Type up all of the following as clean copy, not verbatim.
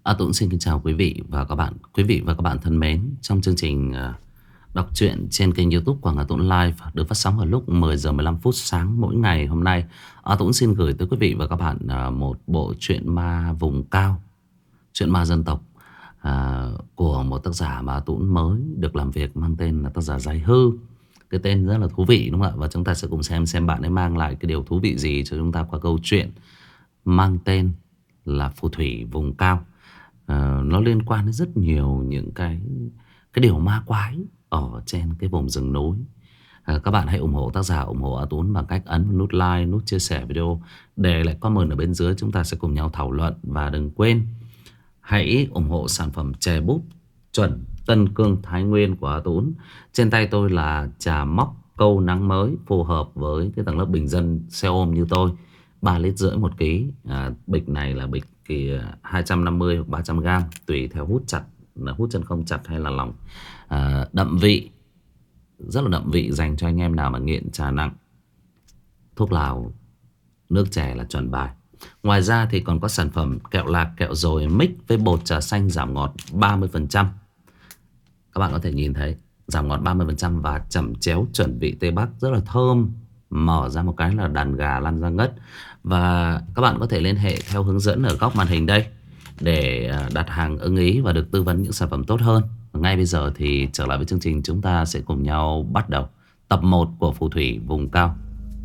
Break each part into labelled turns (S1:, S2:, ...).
S1: Tôi cũng xin kính chào quý vị và các bạn. Quý vị và các bạn thân mến, trong chương trình đọc truyện trên kênh YouTube Quảng Hà Tũng Live được phát sóng vào lúc 10 giờ 15 phút sáng mỗi ngày hôm nay. Tôi cũng xin gửi tới quý vị và các bạn một bộ truyện ma vùng cao, truyện ma dân tộc của một tác giả mà Tũng mới được làm việc, mang tên là tác giả Dài Hư. Cái tên rất là thú vị đúng không ạ? Và chúng ta sẽ cùng xem bạn ấy mang lại cái điều thú vị gì cho chúng ta qua câu chuyện mang tên là Phù Thủy Vùng Cao. Nó liên quan đến rất nhiều những cái điều ma quái ở trên cái vùng rừng núi. Các bạn hãy ủng hộ tác giả, ủng hộ A Tún bằng cách ấn nút like, nút chia sẻ video, để lại comment ở bên dưới. Chúng ta sẽ cùng nhau thảo luận. Và đừng quên hãy ủng hộ sản phẩm chè búp chuẩn Tân Cương Thái Nguyên của A Tún. Trên tay tôi là trà móc câu nắng mới, phù hợp với cái tầng lớp bình dân xe ôm như tôi. 3,5 lít một ký. Bịch này là bịch 250 hoặc 300 gram, tùy theo hút chặt, là hút chân không chặt hay là lỏng. Đậm vị, rất là đậm vị, dành cho anh em nào mà nghiện trà nặng, thuốc lào, nước chè là chuẩn bài. Ngoài ra thì còn có sản phẩm kẹo lạc, kẹo dồi mix với bột trà xanh giảm ngọt 30%. Các bạn có thể nhìn thấy giảm ngọt 30% và chẩm chéo chuẩn vị Tây Bắc, rất là thơm. Mở ra một cái là đàn gà lăn ra ngất. Và các bạn có thể liên hệ theo hướng dẫn ở góc màn hình đây để đặt hàng ưng ý và được tư vấn những sản phẩm tốt hơn. Ngay bây giờ thì trở lại với chương trình, chúng ta sẽ cùng nhau bắt đầu tập 1 của Phù Thủy Vùng Cao.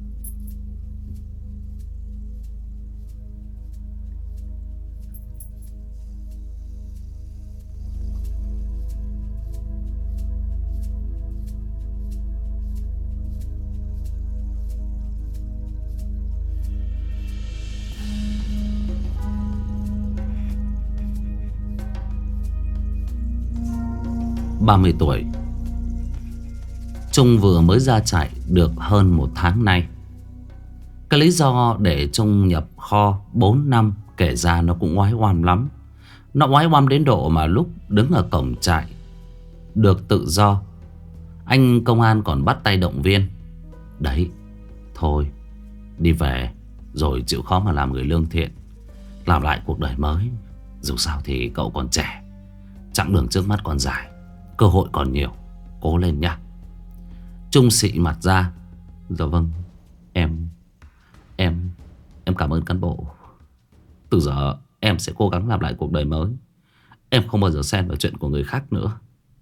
S1: Ba 30 tuổi, Trung vừa mới ra trại được hơn 1 tháng nay. Cái lý do để Trung nhập kho 4 năm kể ra nó cũng oái oăm lắm. Nó oái oăm đến độ mà lúc đứng ở cổng trại được tự do, anh công an còn bắt tay động viên. Đấy, thôi, đi về rồi chịu khó mà làm người lương thiện, làm lại cuộc đời mới. Dù sao thì cậu còn trẻ, chặng đường trước mắt còn dài, cơ hội còn nhiều, cố lên nhá. Trung xị mặt ra. Dạ vâng, em cảm ơn cán bộ. Từ giờ em sẽ cố gắng làm lại cuộc đời mới. Em không bao giờ xen vào chuyện của người khác nữa.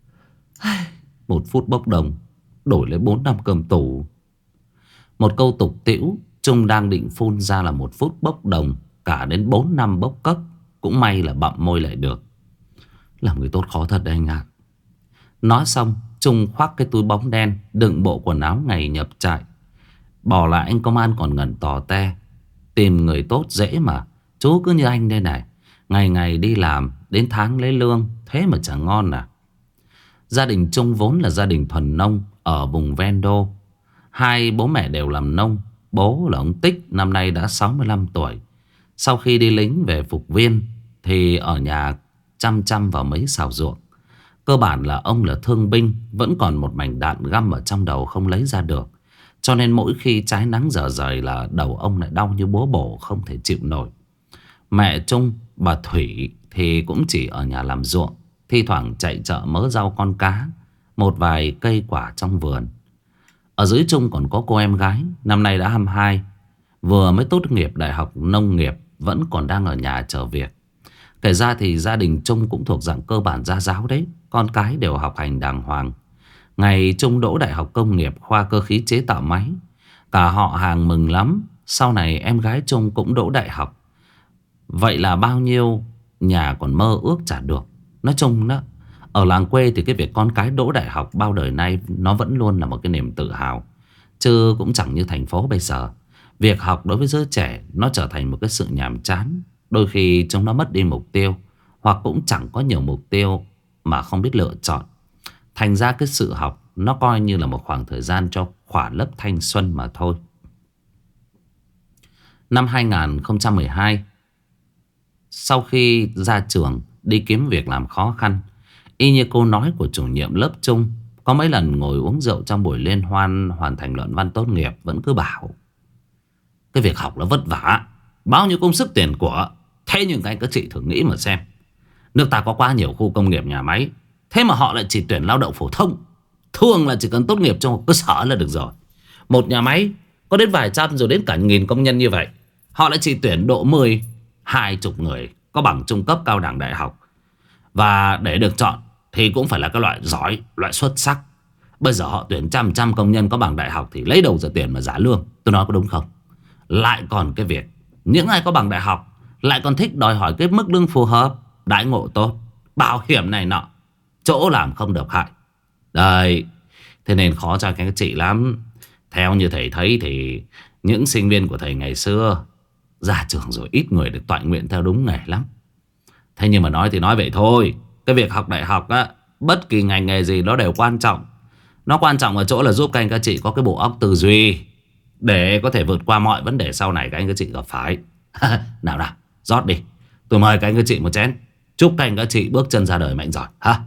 S1: 1 phút bốc đồng đổi lấy 4 năm cầm tù. Một câu tục tĩu Trung đang định phun ra là 1 phút bốc đồng cả đến 4 năm bốc cất. Cũng may là bặm môi lại được. Làm người tốt khó thật đấy anh ạ. Nói xong Trung khoác cái túi bóng đen đựng bộ quần áo ngày nhập trại, bỏ lại anh công an còn ngẩn tò te. Tìm người tốt dễ mà. Chú cứ như anh đây này, ngày ngày đi làm, đến tháng lấy lương, thế mà chẳng ngon à. Gia đình Trung vốn là gia đình thuần nông ở vùng ven đô. Hai bố mẹ đều làm nông. Bố là ông Tích, năm nay đã 65 tuổi. Sau khi đi lính về phục viên thì ở nhà chăm vào mấy xào ruộng. Cơ bản là ông là thương binh, vẫn còn một mảnh đạn găm ở trong đầu không lấy ra được. Cho nên mỗi khi trái nắng dở dời là đầu ông lại đau như búa bổ, không thể chịu nổi. Mẹ Trung, bà Thủy thì cũng chỉ ở nhà làm ruộng, thi thoảng chạy chợ mớ rau con cá, một vài cây quả trong vườn. Ở dưới Trung còn có cô em gái, năm nay đã 22, vừa mới tốt nghiệp đại học nông nghiệp, vẫn còn đang ở nhà chờ việc. Kể ra thì gia đình Trung cũng thuộc dạng cơ bản gia giáo đấy. Con cái đều học hành đàng hoàng. Ngày Trung đỗ đại học công nghiệp khoa cơ khí chế tạo máy, cả họ hàng mừng lắm. Sau này em gái Trung cũng đỗ đại học. Vậy là bao nhiêu nhà còn mơ ước chả được. Nói chung đó, ở làng quê thì cái việc con cái đỗ đại học bao đời nay nó vẫn luôn là một cái niềm tự hào. Chứ cũng chẳng như thành phố bây giờ. Việc học đối với giới trẻ nó trở thành một cái sự nhàm chán. Đôi khi chúng nó mất đi mục tiêu, hoặc cũng chẳng có nhiều mục tiêu mà không biết lựa chọn. Thành ra cái sự học nó coi như là một khoảng thời gian cho khỏa lấp thanh xuân mà thôi. Năm 2012, sau khi ra trường đi kiếm việc làm khó khăn, y như câu nói của chủ nhiệm lớp Trung, có mấy lần ngồi uống rượu trong buổi liên hoan hoàn thành luận văn tốt nghiệp, vẫn cứ bảo cái việc học nó vất vả, bao nhiêu công sức tiền của. Thế nhưng các anh các chị thử nghĩ mà xem, Nước ta có quá nhiều khu công nghiệp nhà máy, thế mà họ lại chỉ tuyển lao động phổ thông. Thường là chỉ cần tốt nghiệp trong một cơ sở là được rồi. Một nhà máy có đến vài trăm rồi đến cả nghìn công nhân như vậy, họ lại chỉ tuyển độ 20 người có bằng trung cấp, cao đẳng, đại học. Và để được chọn thì cũng phải là cái loại giỏi, loại xuất sắc. Bây giờ họ tuyển trăm trăm công nhân có bằng đại học thì lấy đâu ra tiền mà trả lương? Tôi nói có đúng không? Lại còn cái việc những ai có bằng đại học lại còn thích đòi hỏi cái mức lương phù hợp, đãi ngộ tốt, bảo hiểm này nọ, chỗ làm không độc hại. Đây, thế nên khó cho các chị lắm. Theo như thầy thấy thì những sinh viên của thầy ngày xưa ra trường rồi ít người được toại nguyện theo đúng nghề lắm. Thế nhưng mà nói thì nói vậy thôi. Cái việc học đại học á, bất kỳ ngành nghề gì nó đều quan trọng. Nó quan trọng ở chỗ là giúp các anh các chị có cái bộ óc tư duy để có thể vượt qua mọi vấn đề sau này các anh các chị gặp phải. Nào nào, rót đi. Tôi mời các anh các chị một chén. Chúc các anh các chị bước chân ra đời mạnh giỏi ha.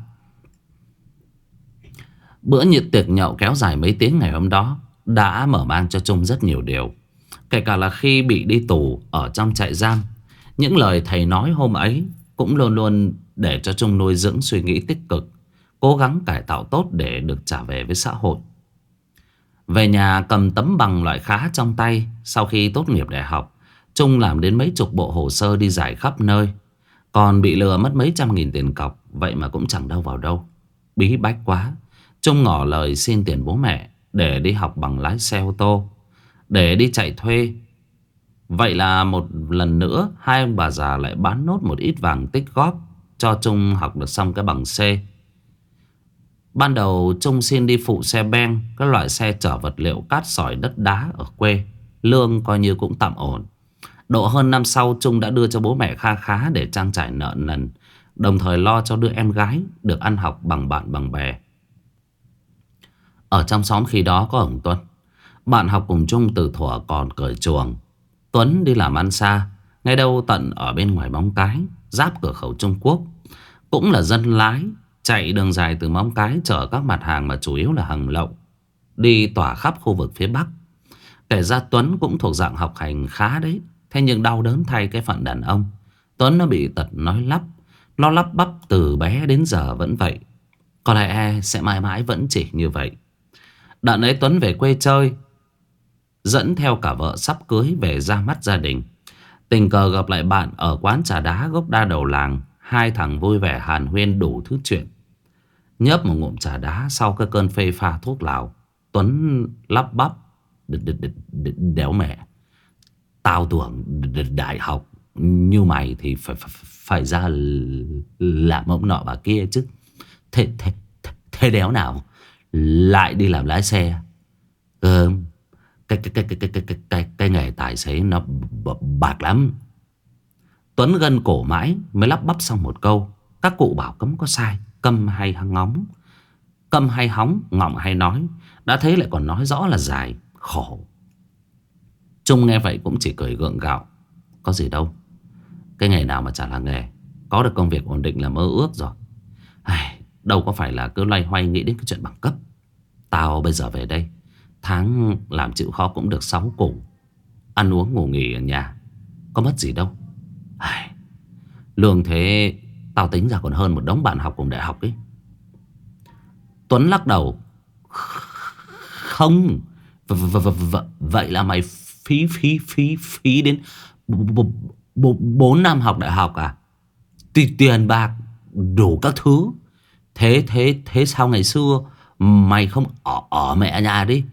S1: Bữa nhiệt tiệc nhậu kéo dài mấy tiếng ngày hôm đó đã mở mang cho Trung rất nhiều điều. Kể cả là khi bị đi tù ở trong trại giam, những lời thầy nói hôm ấy cũng luôn luôn để cho Trung nuôi dưỡng suy nghĩ tích cực, cố gắng cải tạo tốt để được trả về với xã hội. Về nhà cầm tấm bằng loại khá trong tay. Sau khi tốt nghiệp đại học, Trung làm đến mấy chục bộ hồ sơ đi giải khắp nơi. Còn bị lừa mất mấy trăm nghìn tiền cọc. Vậy mà cũng chẳng đâu vào đâu. Bí bách quá, Trung ngỏ lời xin tiền bố mẹ để đi học bằng lái xe ô tô, để đi chạy thuê. Vậy là một lần nữa hai ông bà già lại bán nốt một ít vàng tích góp cho Trung học được xong cái bằng C. Ban đầu Trung xin đi phụ xe ben, các loại xe chở vật liệu cát sỏi đất đá ở quê. Lương coi như cũng tạm ổn. Độ hơn năm sau, Trung đã đưa cho bố mẹ kha khá để trang trải nợ nần, đồng thời lo cho đứa em gái được ăn học bằng bạn bằng bè. Ở trong xóm khi đó có ông Tuấn, bạn học cùng Trung từ thuở còn cởi chuồng. Tuấn đi làm ăn xa, ngay đâu tận ở bên ngoài Móng Cái, giáp cửa khẩu Trung Quốc. Cũng là dân lái, chạy đường dài từ Móng Cái chở các mặt hàng mà chủ yếu là hàng lậu, đi tỏa khắp khu vực phía Bắc. Kể ra Tuấn cũng thuộc dạng học hành khá đấy. Thế nhưng đau đớn thay cái phận đàn ông, Tuấn nó bị tật nói lắp. Nó lắp bắp từ bé đến giờ vẫn vậy. Có lẽ sẽ mãi mãi vẫn chỉ như vậy. Đợt ấy Tuấn về quê chơi, dẫn theo cả vợ sắp cưới về ra mắt gia đình. Tình cờ gặp lại bạn ở quán trà đá gốc đa đầu làng. Hai thằng vui vẻ hàn huyên đủ thứ chuyện. Nhấp một ngụm trà đá sau cái cơn phê pha thuốc lào, Tuấn lắp bắp: Đéo mẹ, tao tưởng đại học như mày thì phải ra làm ông nọ bà kia chứ. Thế đéo nào lại đi làm lái xe. Cái nghề tài xế nó bạc lắm. Tuấn gân cổ mãi mới lắp bắp xong một câu. Các cụ bảo cấm có sai, câm hay ngóng, câm hay hóng, ngọng hay nói. Đã thế lại còn nói rõ là dài, khổ. Trung nghe vậy cũng chỉ cười gượng gạo. Có gì đâu, cái nghề nào mà chả là nghề. Có được công việc ổn định là mơ ước rồi. Đâu có phải là cứ loay hoay nghĩ đến cái chuyện bằng cấp. Tao bây giờ về đây, tháng làm chịu khó cũng được 6 củ. Ăn uống ngủ nghỉ ở nhà, có mất gì đâu. Lương thế tao tính ra còn hơn một đống bạn học cùng đại học ấy. Tuấn lắc đầu: Không. Vậy là mày phí đến 4 năm học đại học à? Tiền bạc đủ các thứ. Thế sao ngày xưa mày không ở mẹ nhà đi,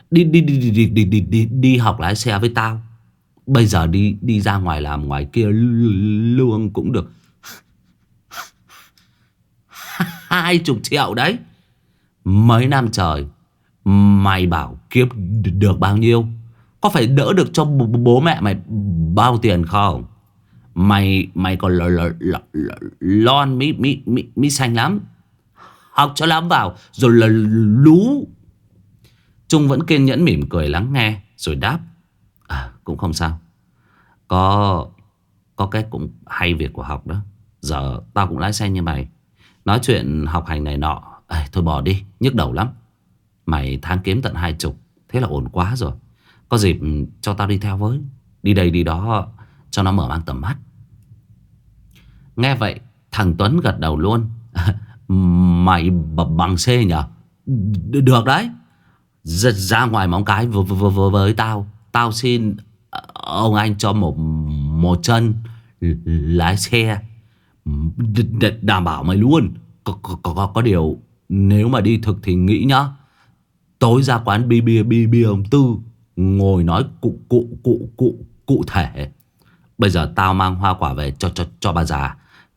S1: đi học lái xe với tao. Bây giờ đi ra ngoài làm ngoài kia lương cũng được 20 triệu đấy. Mấy năm trời mày bảo kiếm được bao nhiêu? Có phải đỡ được cho bố mẹ mày bao tiền không? Mày còn lon mi xanh lắm. Học cho lắm vào rồi là lú. Trung vẫn kiên nhẫn mỉm cười lắng nghe rồi đáp: Cũng không sao. Có cái cũng hay việc của học đó. Giờ tao cũng lái xe như mày. Nói chuyện học hành này nọ, thôi bỏ đi, nhức đầu lắm. Mày tháng kiếm tận 20, thế là ổn quá rồi. Có dịp cho tao đi theo với, đi đây đi đó cho nó mở mang tầm mắt. Nghe vậy Thằng Tuấn gật đầu luôn. Mày bằng C nhở? Được đấy. Ra ngoài móng cái với tao. Tao xin ông anh cho một chân lái xe. Đảm bảo mày luôn. Có điều nếu mà đi thực thì nghĩ nhá, tối ra quán bia ông Tư ngồi nói cụ thể. Bây giờ tao mang hoa quả về cho bà già.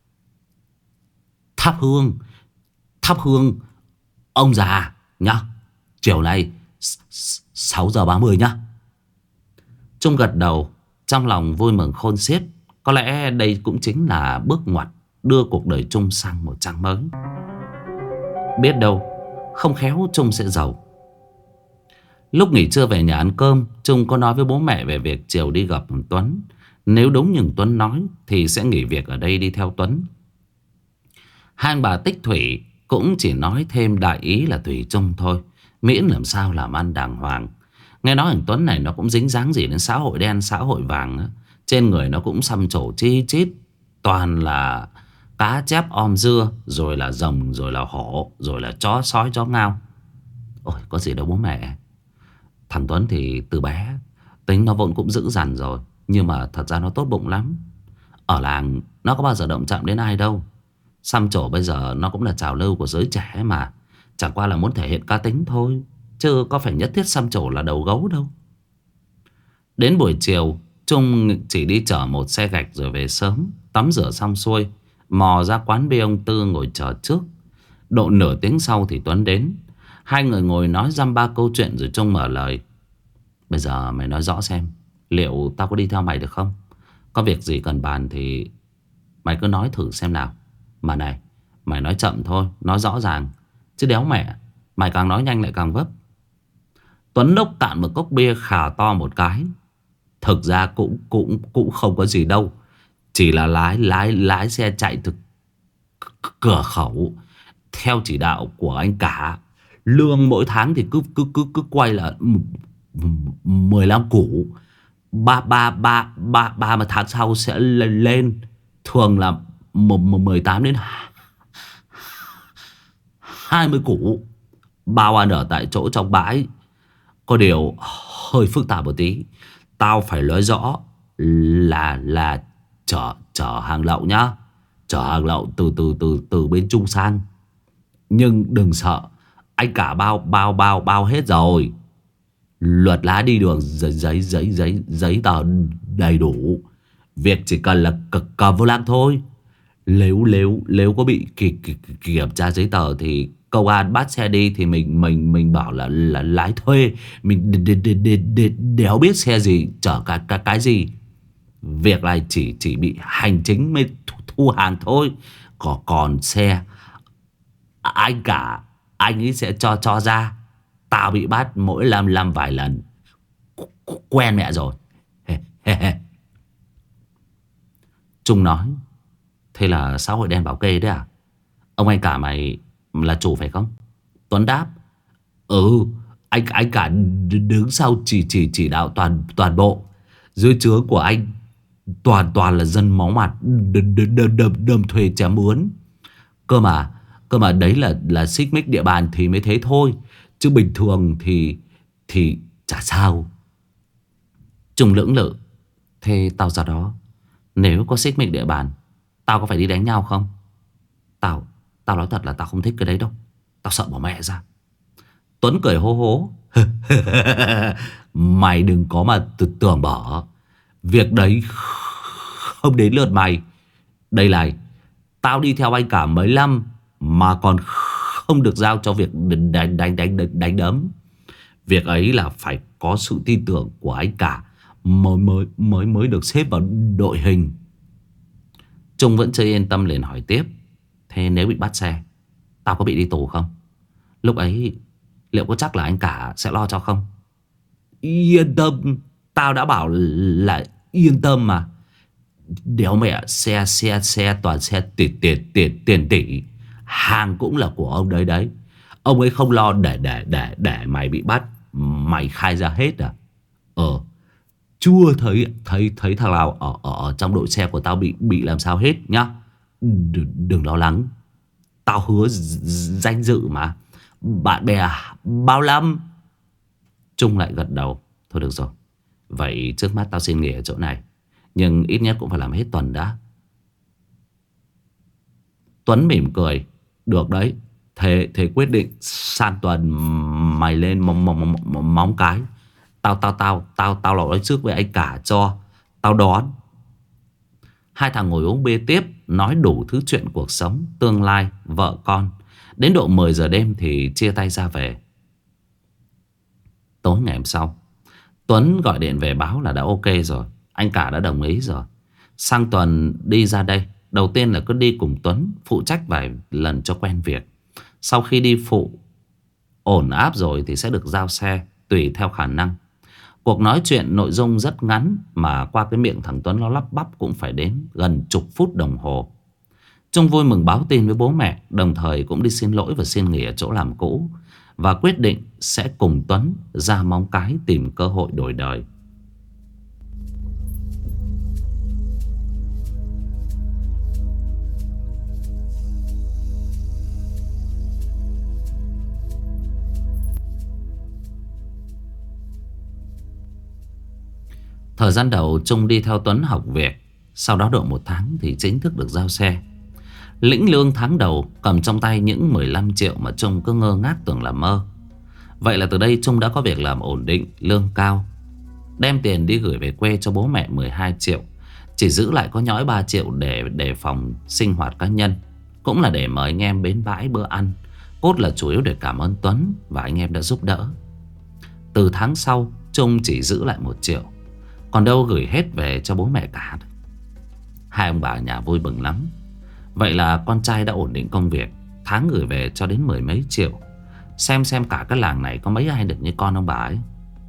S1: Thắp hương. Thắp hương ông già nhá. Chiều nay 6:30 nhá. Trung gật đầu, trong lòng vui mừng khôn xiết. Có lẽ đây cũng chính là bước ngoặt đưa cuộc đời Trung sang một trang mới. Biết đâu không khéo Trung sẽ giàu. Lúc nghỉ trưa về nhà ăn cơm, Trung có nói với bố mẹ về việc chiều đi gặp Tuấn. Nếu đúng như Tuấn nói thì sẽ nghỉ việc ở đây đi theo Tuấn. Hai ông bà Tích Thủy cũng chỉ nói thêm đại ý là tùy Trung thôi, miễn làm sao làm ăn đàng hoàng. Nghe nói thằng Tuấn này nó cũng dính dáng gì đến xã hội đen xã hội vàng á. Trên người nó cũng xăm trổ chi chít, toàn là cá chép om dưa, rồi là rồng, rồi là hổ, rồi là chó sói chó ngao. Ôi có gì đâu bố mẹ. Thằng Tuấn thì từ bé tính nó vốn cũng dữ dằn rồi, nhưng mà thật ra nó tốt bụng lắm. Ở làng nó có bao giờ động chạm đến ai đâu. Xăm trổ bây giờ nó cũng là trào lưu của giới trẻ mà. Chẳng qua là muốn thể hiện cá tính thôi, chứ có phải nhất thiết xăm trổ là đầu gấu đâu. Đến buổi chiều, Trung chỉ đi chở một xe gạch rồi về sớm. Tắm rửa xong xuôi, mò ra quán bia ông Tư ngồi chờ trước. Độ nửa tiếng sau thì Tuấn đến. Hai người ngồi nói dăm ba câu chuyện rồi Trung mở lời. Bây giờ mày nói rõ xem, liệu tao có đi theo mày được không? Có việc gì cần bàn thì mày cứ nói thử xem nào. Mà này, mày nói chậm thôi, nói rõ ràng. Chứ đéo mẹ, mày càng nói nhanh lại càng vấp. Tuấn đốc cạn một cốc bia khà to một cái. Thực ra cũng không có gì đâu. Chỉ là lái xe chạy từ cửa khẩu theo chỉ đạo của anh cả. Lương mỗi tháng thì cứ quay là 15 củ. Ba mà tháng sau sẽ lên. Thường là 18 đến 20 củ. Bao ăn ở tại chỗ trong bãi. Có điều hơi phức tạp một tí. Tao phải nói rõ là chở hàng lậu nhá. Chở hàng lậu từ bên Trung sang. Nhưng đừng sợ, anh cả bao hết rồi. Luật lái đi đường, giấy tờ đầy đủ. Việc chỉ cần là cầm vô lăng thôi. Nếu có bị kiểm tra giấy tờ thì công an bắt xe đi thì mình bảo là lái thuê. Mình đéo biết xe gì chở cái gì. Việc này chỉ bị hành chính mới thu hàng thôi. Còn xe anh cả anh ấy sẽ cho ra. Tao bị bắt mỗi năm vài lần. Quen mẹ rồi. Trung nói. Thế là xã hội đen bảo kê đấy à? Ông anh cả mày là chủ phải không? Tuấn đáp. Ừ, anh cả đứng sau chỉ đạo toàn bộ. Dưới trướng của anh toàn là dân máu mặt, đâm thuê chém mướn. Cơ mà đấy là xích mích địa bàn thì mới thế thôi. Chứ bình thường thì chả sao. Trung lưỡng lự. Thế tao ra đó, nếu có xích mích địa bàn, tao có phải đi đánh nhau không? Tao nói thật là tao không thích cái đấy đâu. Tao sợ bỏ mẹ ra. Tuấn cười hố hố. Mày đừng có mà tưởng bỏ. Việc đấy không đến lượt mày. Đây này, tao đi theo anh cả mấy năm mà còn không được giao cho việc đánh đấm. Việc ấy là phải có sự tin tưởng của anh cả mới được xếp vào đội hình. Trung vẫn chưa yên tâm liền hỏi tiếp. Thế nếu bị bắt xe, tao có bị đi tù không? Lúc ấy liệu có chắc là anh cả sẽ lo cho không? Yên tâm. Tao đã bảo là yên tâm mà. Đéo mẹ, xe toàn xe tiền tỷ. Hàng cũng là của ông đấy. Ông ấy không lo để mày bị bắt. Mày khai ra hết à? Chưa thấy thằng nào ở trong đội xe của tao bị làm sao hết nhá. Đừng lo lắng. Tao hứa danh dự mà. Bạn bè à? Bao năm. Trung lại gật đầu. Thôi được rồi. Vậy trước mắt tao xin nghỉ ở chỗ này. Nhưng ít nhất cũng phải làm hết tuần đã. Tuấn mỉm cười. Được đấy. Thế quyết định sang tuần mày lên móng cái. Tao nói trước với anh cả cho. Tao đón. Hai thằng ngồi uống bia tiếp. Nói đủ thứ chuyện cuộc sống, tương lai, vợ con. Đến độ 10 giờ đêm thì chia tay ra về. Tối ngày hôm sau, Tuấn gọi điện về báo là đã ok rồi. Anh cả đã đồng ý rồi. Sang tuần đi ra đây. Đầu tiên là cứ đi cùng Tuấn, phụ trách vài lần cho quen việc. Sau khi đi phụ ổn áp rồi thì sẽ được giao xe, tùy theo khả năng. Cuộc nói chuyện nội dung rất ngắn, mà qua cái miệng thằng Tuấn nó lắp bắp cũng phải đến gần chục phút đồng hồ. Trung vui mừng báo tin với bố mẹ, đồng thời cũng đi xin lỗi và xin nghỉ ở chỗ làm cũ, và quyết định sẽ cùng Tuấn ra Móng Cái tìm cơ hội đổi đời. Thời gian đầu Trung đi theo Tuấn học việc. Sau đó độ 1 tháng thì chính thức được giao xe. Lĩnh lương tháng đầu cầm trong tay những 15 triệu mà Trung cứ ngơ ngác tưởng là mơ. Vậy là từ đây Trung đã có việc làm ổn định, lương cao. Đem tiền đi gửi về quê cho bố mẹ 12 triệu. Chỉ giữ lại có nhõi 3 triệu để đề phòng sinh hoạt cá nhân. Cũng là để mời anh em đến bãi bữa ăn. Cốt là chủ yếu để cảm ơn Tuấn và anh em đã giúp đỡ. Từ tháng sau Trung chỉ giữ lại 1 triệu. Còn đâu gửi hết về cho bố mẹ cả. Hai ông bà ở nhà vui mừng lắm. Vậy là con trai đã ổn định công việc. Tháng gửi về cho đến 10 mấy triệu. Xem cả cái làng này có mấy ai được như con ông bà ấy.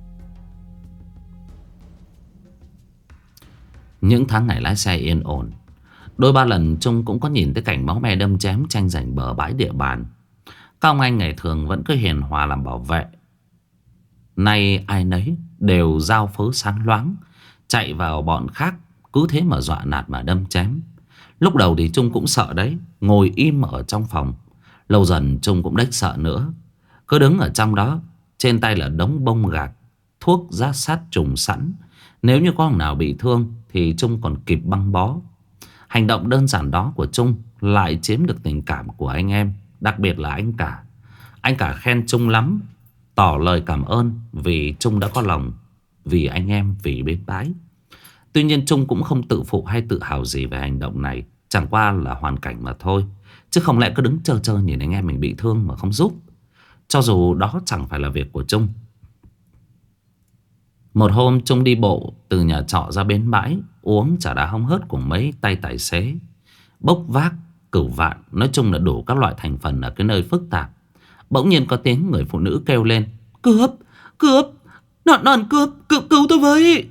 S1: Những tháng ngày lái xe yên ổn. Đôi ba lần Trung cũng có nhìn thấy cảnh máu me đâm chém tranh giành bờ bãi địa bàn. Các ông anh ngày thường vẫn cứ hiền hòa làm bảo vệ. Nay ai nấy đều giao phớ sáng loáng, chạy vào bọn khác, cứ thế mà dọa nạt mà đâm chém. Lúc đầu thì Trung cũng sợ đấy, ngồi im ở trong phòng. Lâu dần Trung cũng đếch sợ nữa. Cứ đứng ở trong đó, trên tay là đống bông gạc, thuốc giá sát trùng sẵn. Nếu như có thằng nào bị thương thì Trung còn kịp băng bó. Hành động đơn giản đó của Trung lại chiếm được tình cảm của anh em, đặc biệt là anh cả. Anh cả khen Trung lắm, tỏ lời cảm ơn vì Trung đã có lòng vì anh em, vì bến bãi. Tuy nhiên Trung cũng không tự phụ hay tự hào gì về hành động này. Chẳng qua là hoàn cảnh mà thôi. Chứ không lẽ cứ đứng trơ trơ nhìn anh em mình bị thương mà không giúp. Cho dù đó chẳng phải là việc của Trung. Một hôm Trung đi bộ từ nhà trọ ra bến bãi, uống trà đá hóng hớt cùng mấy tay tài xế, bốc vác, cửu vạn. Nói chung là đủ các loại thành phần ở cái nơi phức tạp. Bỗng nhiên có tiếng người phụ nữ kêu lên: Cướp! Cướp! Đòn cướp! Cứu tôi với!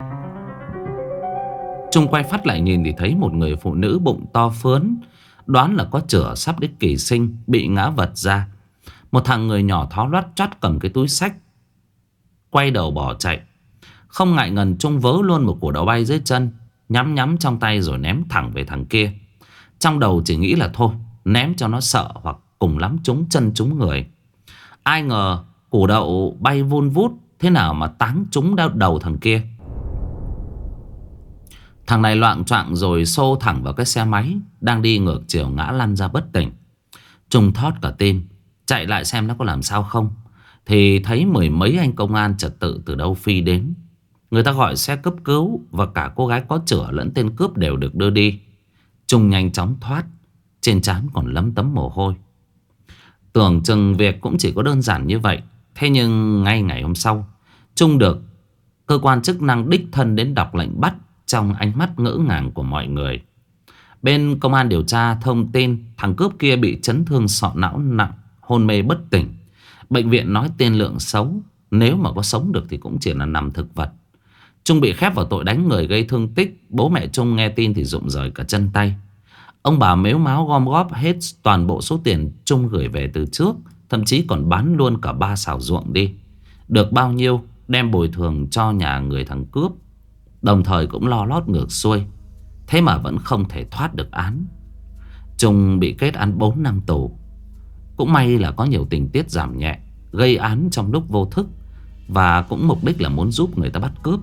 S1: Trung quay phát lại nhìn thì thấy một người phụ nữ bụng to phướn, đoán là có chửa sắp đến kỳ sinh, bị ngã vật ra. Một thằng người nhỏ thó loắt choắt cầm cái túi xách, quay đầu bỏ chạy. Không ngại ngần Trung vớ luôn một củ đậu bay dưới chân, nhắm trong tay rồi ném thẳng về thằng kia. Trong đầu chỉ nghĩ là thôi, ném cho nó sợ hoặc cùng lắm trúng chân trúng người. Ai ngờ củ đậu bay vun vút, thế nào mà táng trúng đầu thằng kia. Thằng này loạng choạng rồi xô thẳng vào cái xe máy đang đi ngược chiều, ngã lăn ra bất tỉnh. Trung thót cả tim, chạy lại xem nó có làm sao không. Thì thấy mười mấy anh công an trật tự từ đâu phi đến. Người ta gọi xe cấp cứu, và cả cô gái có chửa lẫn tên cướp đều được đưa đi. Trung nhanh chóng thoát, trên trán còn lấm tấm mồ hôi. Tưởng chừng việc cũng chỉ có đơn giản như vậy. Thế nhưng ngay ngày hôm sau, Trung được cơ quan chức năng đích thân đến đọc lệnh bắt trong ánh mắt ngỡ ngàng của mọi người. Bên công an điều tra thông tin thằng cướp kia bị chấn thương sọ não nặng, hôn mê bất tỉnh. Bệnh viện nói tiên lượng xấu, nếu mà có sống được thì cũng chỉ là nằm thực vật. Trung bị khép vào tội đánh người gây thương tích. Bố mẹ Trung nghe tin thì rụng rời cả chân tay. Ông bà mếu máo gom góp hết toàn bộ số tiền Trung gửi về từ trước, thậm chí còn bán luôn cả 3 xào ruộng đi. Được bao nhiêu đem bồi thường cho nhà người thằng cướp, đồng thời cũng lo lót ngược xuôi. Thế mà vẫn không thể thoát được án. Trung bị kết án 4 năm tù. Cũng may là có nhiều tình tiết giảm nhẹ, gây án trong lúc vô thức, và cũng mục đích là muốn giúp người ta bắt cướp.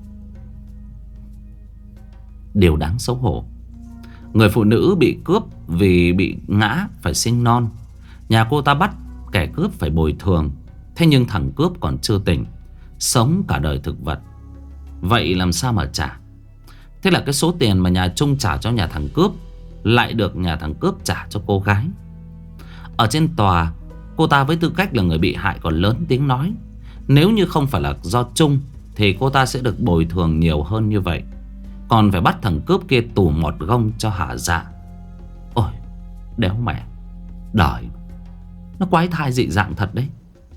S1: Điều đáng xấu hổ, người phụ nữ bị cướp vì bị ngã phải sinh non. Nhà cô ta bắt kẻ cướp phải bồi thường. Thế nhưng thằng cướp còn chưa tỉnh, sống cả đời thực vật. Vậy làm sao mà trả? Thế là cái số tiền mà nhà Trung trả cho nhà thằng cướp lại được nhà thằng cướp trả cho cô gái. Ở trên tòa, cô ta với tư cách là người bị hại còn lớn tiếng nói, nếu như không phải là do Trung thì cô ta sẽ được bồi thường nhiều hơn như vậy, còn phải bắt thằng cướp kia tù một gông cho hả dạ. Ôi, đéo mẹ, đời nó quái thai dị dạng thật đấy.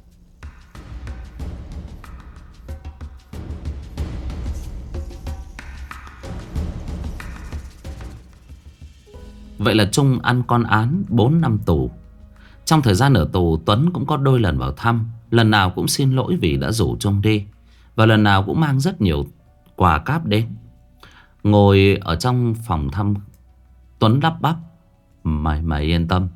S1: Vậy là Trung ăn con án 4 năm tù. Trong thời gian ở tù, Tuấn cũng có đôi lần vào thăm. Lần nào cũng xin lỗi vì đã rủ Trung đi, và lần nào cũng mang rất nhiều quà cáp đến. Ngồi ở trong phòng thăm, Tuấn lắp bắp: Mày yên tâm,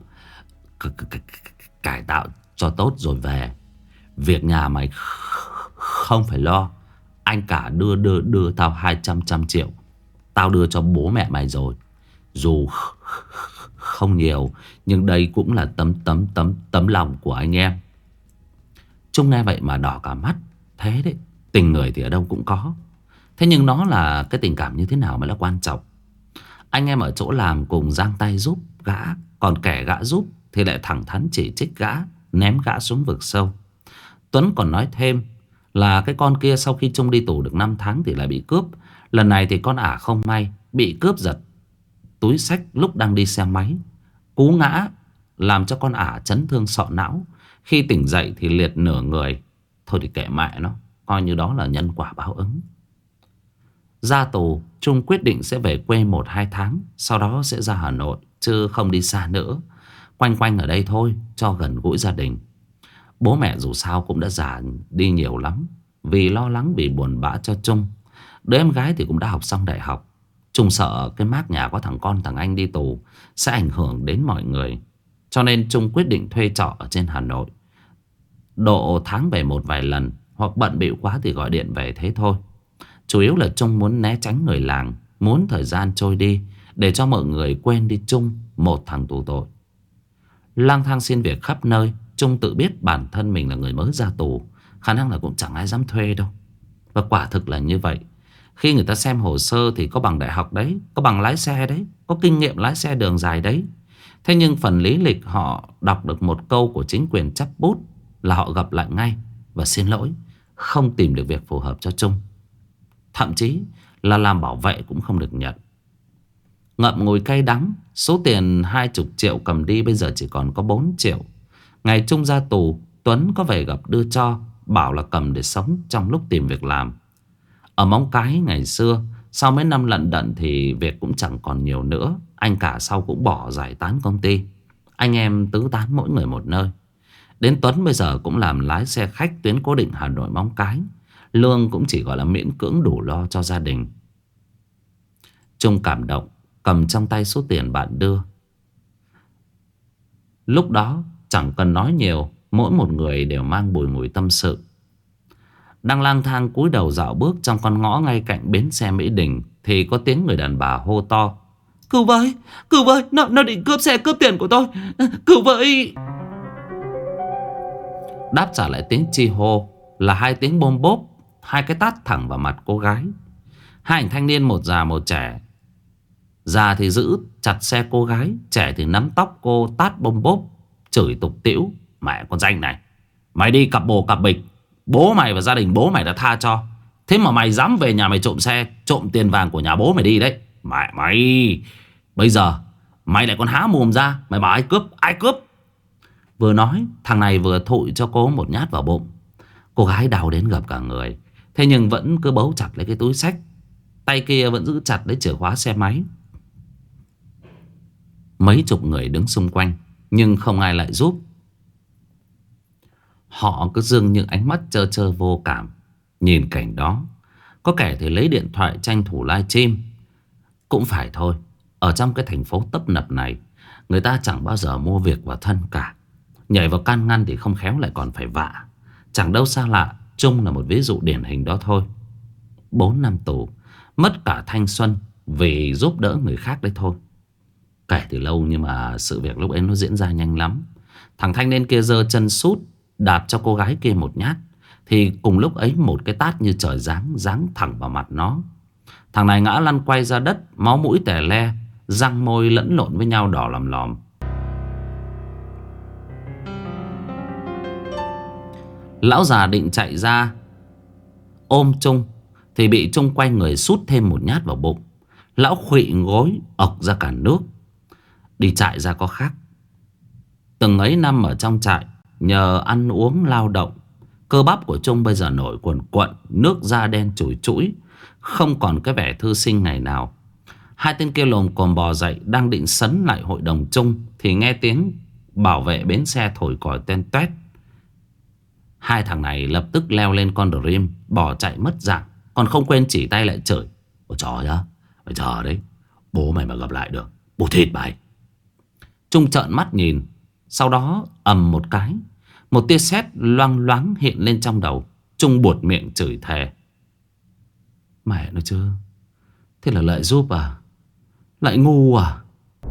S1: cải tạo cho tốt rồi về. Việc nhà mày không phải lo. Anh cả đưa tao 200 triệu. Tao đưa cho bố mẹ mày rồi. Dù không nhiều, nhưng đây cũng là tấm lòng của anh em. Trung nghe vậy mà đỏ cả mắt. Thế đấy, tình người thì ở đâu cũng có. Thế nhưng nó là cái tình cảm như thế nào mới là quan trọng. Anh em ở chỗ làm cùng giang tay giúp gã, còn kẻ gã giúp thì lại thẳng thắn chỉ trích gã, ném gã xuống vực sâu. Tuấn còn nói thêm là cái con kia sau khi Trung đi tù được 5 tháng thì lại bị cướp. Lần này thì con ả không may bị cướp giật túi xách lúc đang đi xe máy. Cú ngã làm cho con ả chấn thương sọ não. Khi tỉnh dậy thì liệt nửa người. Thôi thì kệ mẹ nó, coi như đó là nhân quả báo ứng. Ra tù, Trung quyết định sẽ về quê 1-2 tháng, sau đó sẽ ra Hà Nội, chứ không đi xa nữa. Quanh quanh ở đây thôi, cho gần gũi gia đình. Bố mẹ dù sao cũng đã già đi nhiều lắm, vì lo lắng, vì buồn bã cho Trung. Đứa em gái thì cũng đã học xong đại học. Trung sợ cái mác nhà có thằng con thằng anh đi tù sẽ ảnh hưởng đến mọi người, cho nên Trung quyết định thuê trọ ở trên Hà Nội. Độ tháng về một vài lần, hoặc bận bịu quá thì gọi điện về thế thôi. Chủ yếu là Trung muốn né tránh người làng, muốn thời gian trôi đi để cho mọi người quên đi Trung, một thằng tù tội. Lang thang xin việc khắp nơi, Trung tự biết bản thân mình là người mới ra tù, khả năng là cũng chẳng ai dám thuê đâu. Và quả thực là như vậy. Khi người ta xem hồ sơ thì có bằng đại học đấy, có bằng lái xe đấy, có kinh nghiệm lái xe đường dài đấy. Thế nhưng phần lý lịch họ đọc được một câu của chính quyền chắp bút là họ gặp lại ngay và xin lỗi, không tìm được việc phù hợp cho Trung. Thậm chí là làm bảo vệ cũng không được nhận. Ngậm ngùi cay đắng, số tiền 20 triệu cầm đi bây giờ chỉ còn có 4 triệu. Ngày Trung ra tù, Tuấn có về gặp đưa cho, bảo là cầm để sống trong lúc tìm việc làm. Ở Móng Cái ngày xưa, sau mấy năm lận đận thì việc cũng chẳng còn nhiều nữa. Anh cả sau cũng bỏ giải tán công ty. Anh em tứ tán mỗi người một nơi. Đến Tuấn bây giờ cũng làm lái xe khách tuyến cố định Hà Nội Móng Cái. Lương cũng chỉ gọi là miễn cưỡng đủ lo cho gia đình. Trung cảm động, cầm trong tay số tiền bạn đưa. Lúc đó chẳng cần nói nhiều, mỗi một người đều mang bùi ngùi tâm sự. Đang lang thang cúi đầu dạo bước trong con ngõ ngay cạnh bến xe Mỹ Đình thì có tiếng người đàn bà hô to: Cứu với, nó định cướp xe cướp tiền của tôi, cứu với. Đáp trả lại tiếng chi hô là 2 tiếng bôm bốp, 2 cái tát thẳng vào mặt cô gái. 2 anh thanh niên, một già một trẻ. Già thì giữ chặt xe cô gái, trẻ thì nắm tóc cô tát bôm bốp, chửi tục tĩu: Mẹ con danh này, mày đi cặp bồ cặp bịch, bố mày và gia đình bố mày đã tha cho. Thế mà mày dám về nhà mày trộm xe, trộm tiền vàng của nhà bố mày đi đấy. Mẹ mày, bây giờ mày lại còn há mồm ra, mày bảo ai cướp, ai cướp. Vừa nói, thằng này vừa thụi cho cô một nhát vào bụng. Cô gái đau đến gập cả người, thế nhưng vẫn cứ bấu chặt lấy cái túi xách, tay kia vẫn giữ chặt lấy chìa khóa xe máy. Mấy chục người đứng xung quanh, nhưng không ai lại giúp. Họ cứ dưng những ánh mắt trơ trơ vô cảm nhìn cảnh đó. Có kẻ thì lấy điện thoại tranh thủ livestream. Cũng phải thôi, ở trong cái thành phố tấp nập này, Người ta chẳng bao giờ mua việc vào thân cả. Nhảy vào can ngăn thì không khéo lại còn phải vạ. Chẳng đâu xa lạ, Trung là một ví dụ điển hình đó thôi. 4 năm tù, mất cả thanh xuân vì giúp đỡ người khác đấy thôi. Kể từ lâu nhưng mà sự việc lúc ấy nó diễn ra nhanh lắm. Thằng thanh niên kia giơ chân sút đạp cho cô gái kia một nhát, thì cùng lúc ấy một cái tát như trời giáng giáng thẳng vào mặt nó. Thằng này ngã lăn quay ra đất, máu mũi tè le, răng môi lẫn lộn với nhau đỏ lòm lòm. Lão già định chạy ra ôm Trung thì bị Trung quay người sút thêm một nhát vào bụng. Lão khuỵu gối ộc ra cả nước. Đi trại ra có khác. Từng ấy năm ở trong trại, nhờ ăn uống lao động, cơ bắp của Trung bây giờ nổi cuồn cuộn, nước da đen chùi chũi, không còn cái vẻ thư sinh ngày nào. Hai tên kia lồm cồm bò dậy, đang định sấn lại hội đồng Trung thì nghe tiếng bảo vệ bến xe thổi còi ten toét. Hai thằng này lập tức leo lên con Dream, bỏ chạy mất dạng, còn không quên chỉ tay lại chửi: "Ôi trời ơi, mày chờ đấy, bố mày mà gặp lại được, bố thịt mày." Trung trợn mắt nhìn, sau đó ầm một cái, một tia sét loang loáng hiện lên trong đầu. Trung buột miệng chửi thề: "Mẹ nó chứ, thế là lại giúp à? Lại ngu à?"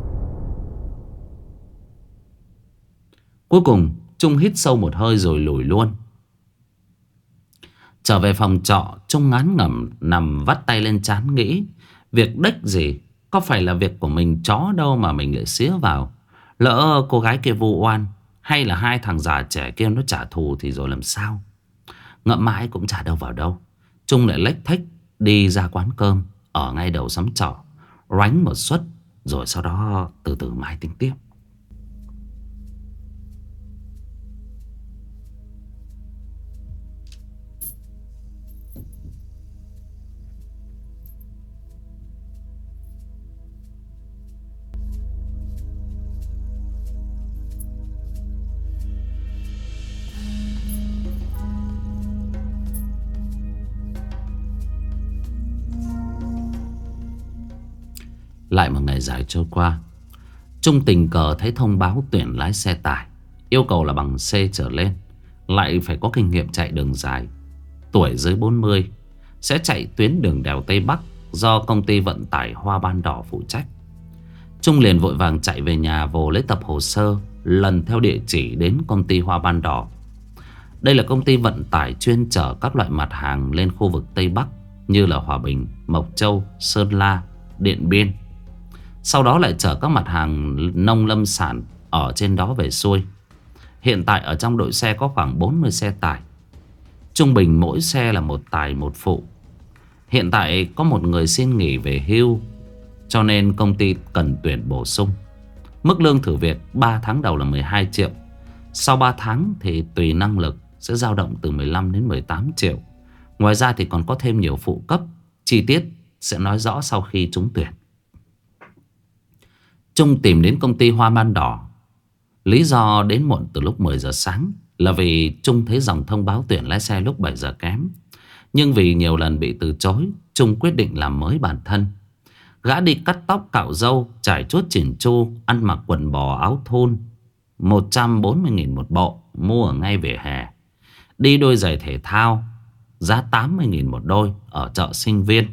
S1: Cuối cùng Trung hít sâu một hơi rồi lùi luôn. Trở về phòng trọ, Trung ngán ngẩm nằm vắt tay lên trán nghĩ: việc đếch gì, có phải là việc của mình chó đâu mà mình lại xía vào. Lỡ cô gái kia vu oan, hay là hai thằng già trẻ kia nó trả thù thì rồi làm sao. Ngậm mãi cũng chả đâu vào đâu. Trung lại lếch thếch đi ra quán cơm ở ngay đầu xóm trọ, roánh một suất, rồi sau đó từ từ mai tính tiếp. Lại một ngày dài trôi qua, Trung tình cờ thấy thông báo tuyển lái xe tải, yêu cầu là bằng C trở lên, lại phải có kinh nghiệm chạy đường dài, tuổi dưới 40, sẽ chạy tuyến đường đèo Tây Bắc do công ty vận tải Hoa Ban Đỏ phụ trách. Trung liền vội vàng chạy về nhà vồ lấy tập hồ sơ, lần theo địa chỉ đến công ty Hoa Ban Đỏ. Đây là công ty vận tải chuyên chở các loại mặt hàng lên khu vực Tây Bắc như là Hòa Bình, Mộc Châu, Sơn La, Điện Biên. Sau đó lại chở các mặt hàng nông lâm sản ở trên đó về xuôi. Hiện tại ở trong đội xe có khoảng 40 xe tải. Trung bình mỗi xe là một tài một phụ. Hiện tại có một người xin nghỉ về hưu, cho nên công ty cần tuyển bổ sung. Mức lương thử việc 3 tháng đầu là 12 triệu. Sau 3 tháng thì tùy năng lực sẽ dao động từ 15 đến 18 triệu. Ngoài ra thì còn có thêm nhiều phụ cấp. Chi tiết sẽ nói rõ sau khi trúng tuyển. Trung tìm đến công ty Hoa Ban Đỏ. Lý do đến muộn từ lúc 10 giờ sáng là vì Trung thấy dòng thông báo tuyển lái xe lúc 7 giờ kém. Nhưng vì nhiều lần bị từ chối, Trung quyết định làm mới bản thân. Gã đi cắt tóc cạo râu, trải chuốt chỉn chu, ăn mặc quần bò áo thun, 140.000 một bộ, mua ở ngay vỉa hè. Đi đôi giày thể thao giá 80.000 một đôi ở chợ Sinh Viên.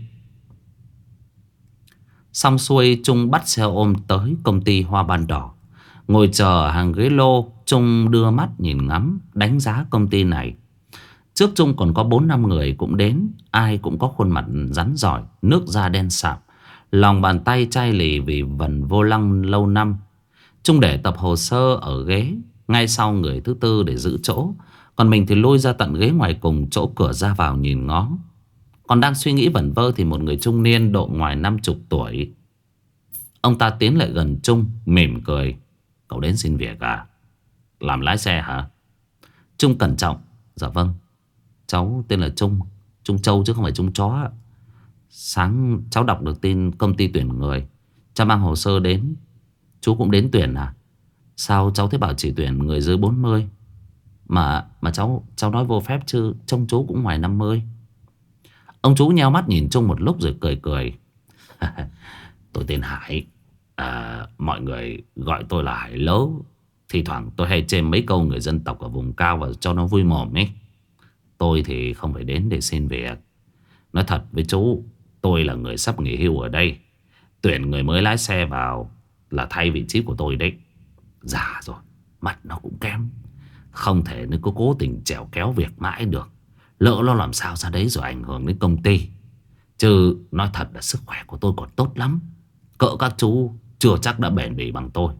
S1: Xong xuôi, Trung bắt xe ôm tới công ty Hoa Ban Đỏ. Ngồi chờ hàng ghế lô, Trung đưa mắt nhìn ngắm, đánh giá công ty này. Trước Trung còn có 4-5 người cũng đến. Ai cũng có khuôn mặt rắn giỏi, nước da đen sạm, lòng bàn tay chai lì vì vần vô lăng lâu năm. Trung để tập hồ sơ ở ghế ngay sau người thứ tư để giữ chỗ, còn mình thì lôi ra tận ghế ngoài cùng, chỗ cửa ra vào nhìn ngó. Còn đang suy nghĩ vẩn vơ thì một người trung niên độ ngoài 50 tuổi. Ông ta tiến lại gần Trung, mỉm cười: "Cậu đến xin việc à? Làm lái xe hả?" Trung cẩn trọng: "Dạ vâng, cháu tên là Trung, Trung Châu chứ không phải Trung chó. Sáng cháu đọc được tin công ty tuyển người, cháu mang hồ sơ đến. Chú cũng đến tuyển à? Sao cháu thấy bảo chỉ tuyển người dưới 40? Mà cháu nói vô phép chứ trông chú cũng ngoài 50. Ông chú nheo mắt nhìn Trung một lúc rồi cười cười: "Tôi tên Hải, Mọi người gọi tôi là Hải Lớ. Thì thoảng tôi hay chêm mấy câu người dân tộc ở vùng cao và cho nó vui mồm ấy. Tôi thì không phải đến để xin việc. Nói thật với chú, tôi là người sắp nghỉ hưu ở đây. Tuyển người mới lái xe vào là thay vị trí của tôi đấy. Già rồi, mặt nó cũng kém. Không thể nó cứ cố tình chèo kéo việc mãi được. Lỡ nó làm sao ra đấy rồi ảnh hưởng đến công ty. Chứ nói thật là sức khỏe của tôi còn tốt lắm. Cỡ các chú chưa chắc đã bền bỉ bằng tôi.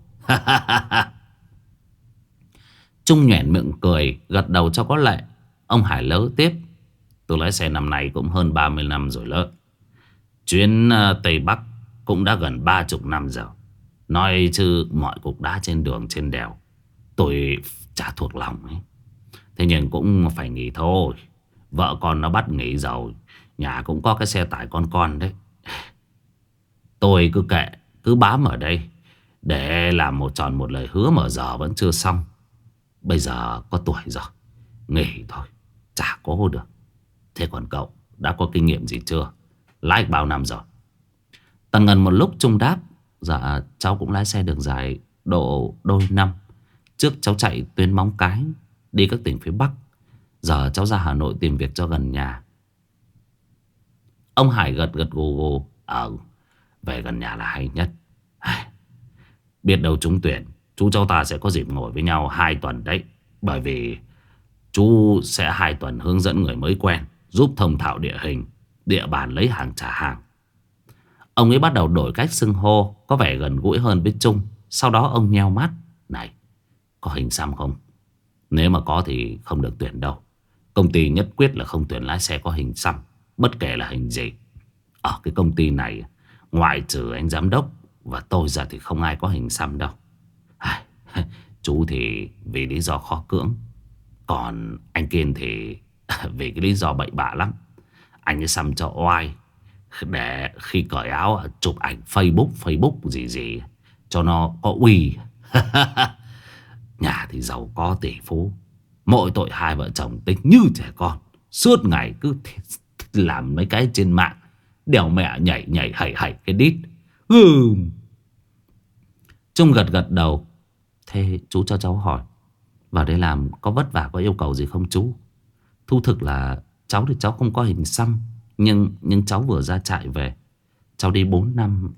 S1: Trung nhoẻn miệng cười, gật đầu cho có lệ. Ông Hải Lớ tiếp: tôi lái xe năm nay cũng hơn 30 năm rồi Lớ. Chuyến Tây Bắc cũng đã gần 30 năm rồi. Nói chứ mọi cục đá trên đường trên đèo tôi chả thuộc lòng ấy. Thế nhưng cũng phải nghỉ thôi. Vợ con nó bắt nghỉ rồi. Nhà cũng có cái xe tải con đấy. Tôi cứ kệ, cứ bám ở đây để làm một tròn một lời hứa mà giờ vẫn chưa xong. Bây giờ có tuổi rồi, nghỉ thôi, chả cố được. Thế còn cậu đã có kinh nghiệm gì chưa? Lái bao năm rồi? Tần ngần một lúc Trung đáp: dạ cháu cũng lái xe đường dài độ đôi năm. Trước cháu chạy tuyến Móng Cái, đi các tỉnh phía Bắc. Giờ cháu ra Hà Nội tìm việc cho gần nhà. Ông Hải gật gật gù gù: về gần nhà là hay nhất. Biết đâu trúng tuyển, chú cháu ta sẽ có dịp ngồi với nhau 2 tuần đấy. Bởi vì chú sẽ 2 tuần hướng dẫn người mới quen, giúp thông thạo địa hình, địa bàn, lấy hàng trả hàng. Ông ấy bắt đầu đổi cách xưng hô, có vẻ gần gũi hơn với Trung. Sau đó ông nheo mắt: này, có hình xăm không? Nếu mà có thì không được tuyển đâu. Công ty nhất quyết là không tuyển lái xe có hình xăm, bất kể là hình gì. Ở cái công ty này, ngoại trừ anh giám đốc và tôi ra thì không ai có hình xăm đâu. Chú thì vì lý do khó cưỡng. Còn anh Kiên thì vì cái lý do bậy bạ lắm. Anh ấy xăm cho oai, để khi cởi áo chụp ảnh Facebook gì gì cho nó có uy. Nhà thì giàu có tỷ phú, mỗi tội hai vợ chồng tính như trẻ con. Suốt ngày cứ làm mấy cái trên mạng, đèo mẹ nhảy nhảy hảy hảy cái đít. Trung gật gật đầu: thế chú cho cháu hỏi, vào đây làm có vất vả, có yêu cầu gì không chú? Thú thực là cháu thì cháu không có hình xăm, nhưng cháu vừa ra trại về. Cháu đi 4 năm.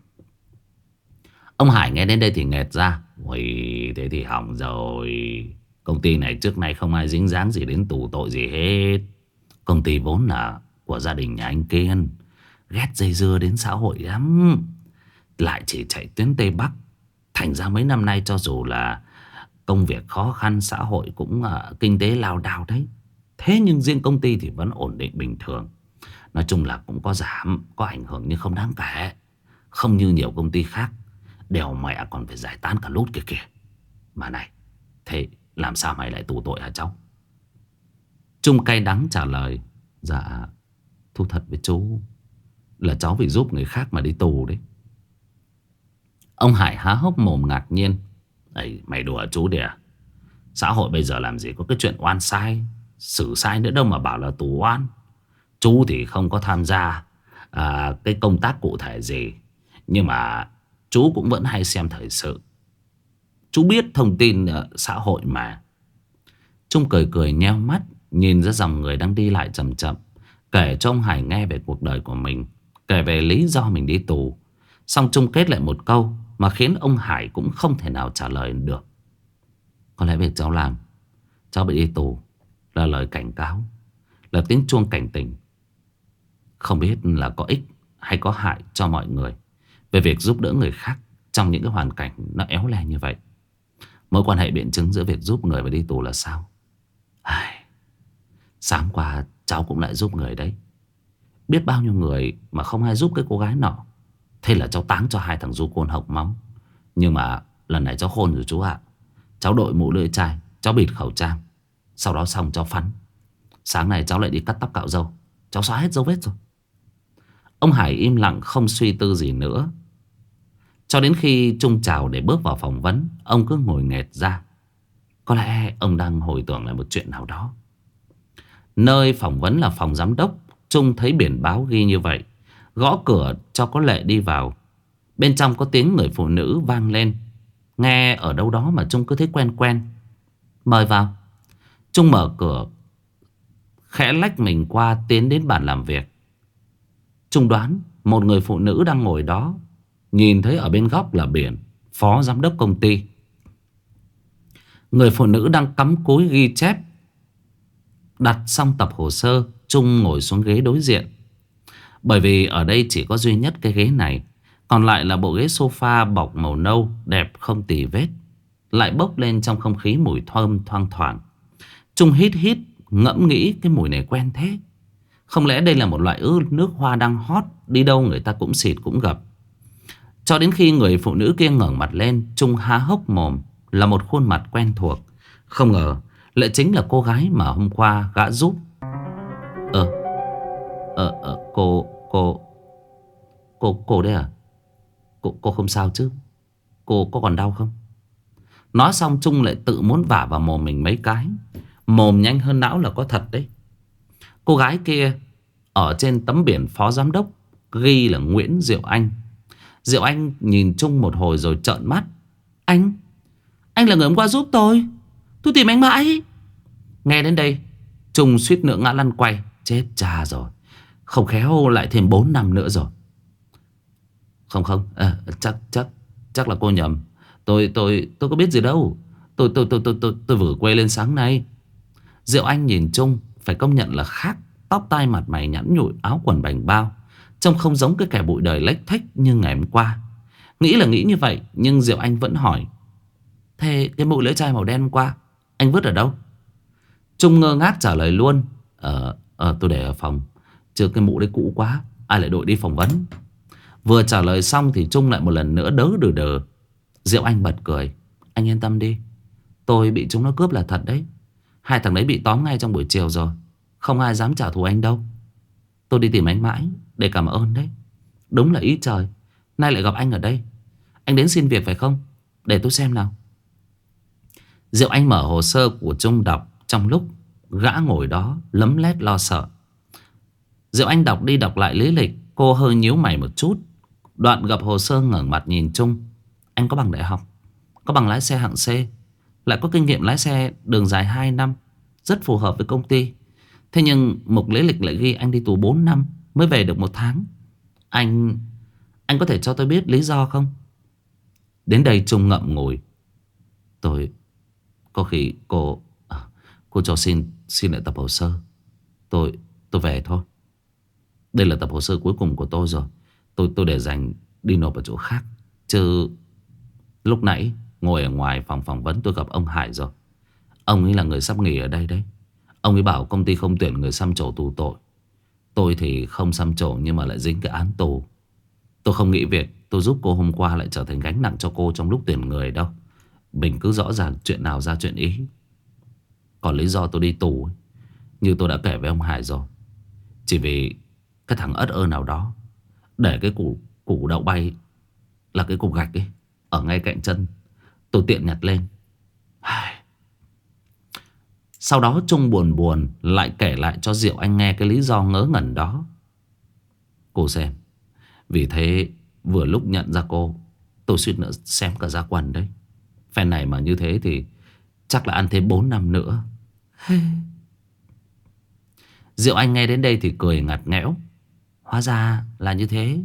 S1: Ông Hải nghe đến đây thì nghẹt ra: ôi, thế thì hỏng rồi. Công ty này trước nay không ai dính dáng gì đến tù tội gì hết. Công ty vốn là của gia đình nhà anh Kiên, ghét dây dưa đến xã hội lắm. Lại chỉ chạy tuyến Tây Bắc. Thành ra mấy năm nay cho dù là công việc khó khăn, xã hội cũng kinh tế lao đao đấy. Thế nhưng riêng công ty thì vẫn ổn định bình thường. Nói chung là cũng có giảm, có ảnh hưởng nhưng không đáng kể. Không như nhiều công ty khác, đèo mẹ còn phải giải tán cả lút kìa kìa. Mà này, thế làm sao mày lại tù tội hả cháu? Trung cay đắng trả lời: dạ, thú thật với chú là cháu vì giúp người khác mà đi tù đấy. Ông Hải há hốc mồm ngạc nhiên: Ây, mày đùa chú đi à? Xã hội bây giờ làm gì có cái chuyện oan sai xử sai nữa đâu mà bảo là tù oan. Chú thì không có tham gia cái công tác cụ thể gì, nhưng mà chú cũng vẫn hay xem thời sự. Chú biết thông tin xã hội mà. Trung cười cười nheo mắt, nhìn ra dòng người đang đi lại chậm chậm, kể cho ông Hải nghe về cuộc đời của mình, kể về lý do mình đi tù. Xong Trung kết lại một câu mà khiến ông Hải cũng không thể nào trả lời được: có lẽ việc cháu làm, cháu bị đi tù là lời cảnh cáo, là tiếng chuông cảnh tỉnh. Không biết là có ích hay có hại cho mọi người về việc giúp đỡ người khác trong những cái hoàn cảnh nó éo le như vậy. Mối quan hệ biện chứng giữa việc giúp người và đi tù là sao? Sáng qua cháu cũng lại giúp người đấy. Biết bao nhiêu người mà không ai giúp cái cô gái nọ. Thế là cháu táng cho 2 thằng du côn hộc máu. Nhưng mà lần này cháu khôn rồi chú ạ. Cháu đội mũ lưỡi chai, cháu bịt khẩu trang. Sau đó xong cháu phắn. Sáng nay cháu lại đi cắt tóc cạo râu. Cháu xóa hết dấu vết rồi. Ông Hải im lặng không suy tư gì nữa. Cho đến khi Trung chào để bước vào phỏng vấn, ông cứ ngồi nghẹt ra. Có lẽ ông đang hồi tưởng lại một chuyện nào đó. Nơi phỏng vấn là phòng giám đốc. Trung thấy biển báo ghi như vậy, gõ cửa cho có lệ đi vào. Bên trong có tiếng người phụ nữ vang lên. Nghe ở đâu đó mà Trung cứ thấy quen quen. Mời vào. Trung mở cửa, khẽ lách mình qua tiến đến bàn làm việc. Trung đoán một người phụ nữ đang ngồi đó. Nhìn thấy ở bên góc là biển phó giám đốc công ty. Người phụ nữ đang cắm cúi ghi chép. Đặt xong tập hồ sơ, Trung ngồi xuống ghế đối diện. Bởi vì ở đây chỉ có duy nhất cái ghế này. Còn lại là bộ ghế sofa bọc màu nâu, đẹp không tì vết, lại bốc lên trong không khí mùi thơm thoang thoảng. Trung hít hít, ngẫm nghĩ cái mùi này quen thế. Không lẽ đây là một loại nước hoa đang hot, đi đâu người ta cũng xịt cũng gặp. Cho đến khi người phụ nữ kia ngẩng mặt lên, Trung há hốc mồm. Là một khuôn mặt quen thuộc. Không ngờ lại chính là cô gái mà hôm qua gã giúp. Cô đây à? Cô không sao chứ? Cô có còn đau không? Nói xong Trung lại tự muốn vả vào mồm mình mấy cái. Mồm nhanh hơn não là có thật đấy. Cô gái kia ở trên tấm biển phó giám đốc ghi là Nguyễn Diệu Anh. Diệu Anh nhìn Trung một hồi rồi trợn mắt. Anh là người hôm qua giúp tôi tìm anh mãi. Nghe đến đây Trung suýt nữa ngã lăn quay. Chết cha rồi. Không khéo lại thêm 4 năm nữa rồi. Không Chắc là cô nhầm. Tôi có biết gì đâu. Tôi vừa quay lên sáng nay. Diệu Anh nhìn Trung, phải công nhận là khác. Tóc tai mặt mày nhẵn nhụi, áo quần bành bao, trông không giống cái kẻ bụi đời lếch thếch như ngày hôm qua. Nghĩ là nghĩ như vậy, nhưng Diệu Anh vẫn hỏi: thế cái mụi lưỡi chai màu đen hôm qua anh vứt ở đâu? Trung ngơ ngác trả lời luôn: tôi để ở phòng. Chứ cái mũ đấy cũ quá, ai lại đội đi phỏng vấn. Vừa trả lời xong thì Trung lại một lần nữa đớ đừ. Diệu Anh bật cười: anh yên tâm đi, tôi bị chúng nó cướp là thật đấy. 2 thằng đấy bị tóm ngay trong buổi chiều rồi. Không ai dám trả thù anh đâu. Tôi đi tìm anh mãi để cảm ơn đấy. Đúng là ý trời, nay lại gặp anh ở đây. Anh đến xin việc phải không? Để tôi xem nào. Diệu Anh mở hồ sơ của Trung đọc. Trong lúc gã ngồi đó lấm lét lo sợ, Diệu Anh đọc đi đọc lại lý lịch. Cô hơi nhíu mày một chút. Đoạn gập hồ sơ ngẩng mặt nhìn Trung. Anh có bằng đại học, có bằng lái xe hạng C, lại có kinh nghiệm lái xe đường dài 2 năm, rất phù hợp với công ty. Thế nhưng mục lý lịch lại ghi anh đi tù 4 năm, mới về được 1 tháng. Anh có thể cho tôi biết lý do không? Đến đây Trung ngậm ngùi. Có khi cô cho xin lại tập hồ sơ. Tôi về thôi. Đây là tập hồ sơ cuối cùng của tôi rồi. Tôi để dành đi nộp ở chỗ khác. Chứ lúc nãy ngồi ở ngoài phòng phỏng vấn tôi gặp ông Hải rồi. Ông ấy là người sắp nghỉ ở đây đấy. Ông ấy bảo công ty không tuyển người xăm trổ tù tội. Tôi thì không xăm trổ nhưng mà lại dính cái án tù. Tôi không nghĩ việc tôi giúp cô hôm qua lại trở thành gánh nặng cho cô trong lúc tuyển người đâu. Mình cứ rõ ràng chuyện nào ra chuyện ý. Còn lý do tôi đi tù ấy, như tôi đã kể với ông Hải rồi, chỉ vì cái thằng ất ơ nào đó để cái củ đậu bay, là cái cục gạch ấy, ở ngay cạnh chân. Tôi tiện nhặt lên. Sau đó Trung buồn lại kể lại cho Diệu Anh nghe cái lý do ngớ ngẩn đó. Cô xem. Vì thế vừa lúc nhận ra cô, tôi suýt nữa xém cả ra quần đấy. Phen này mà như thế thì chắc là ăn thêm 4 năm nữa. Diệu Anh nghe đến đây thì cười ngặt nghẽo. Hóa ra là như thế.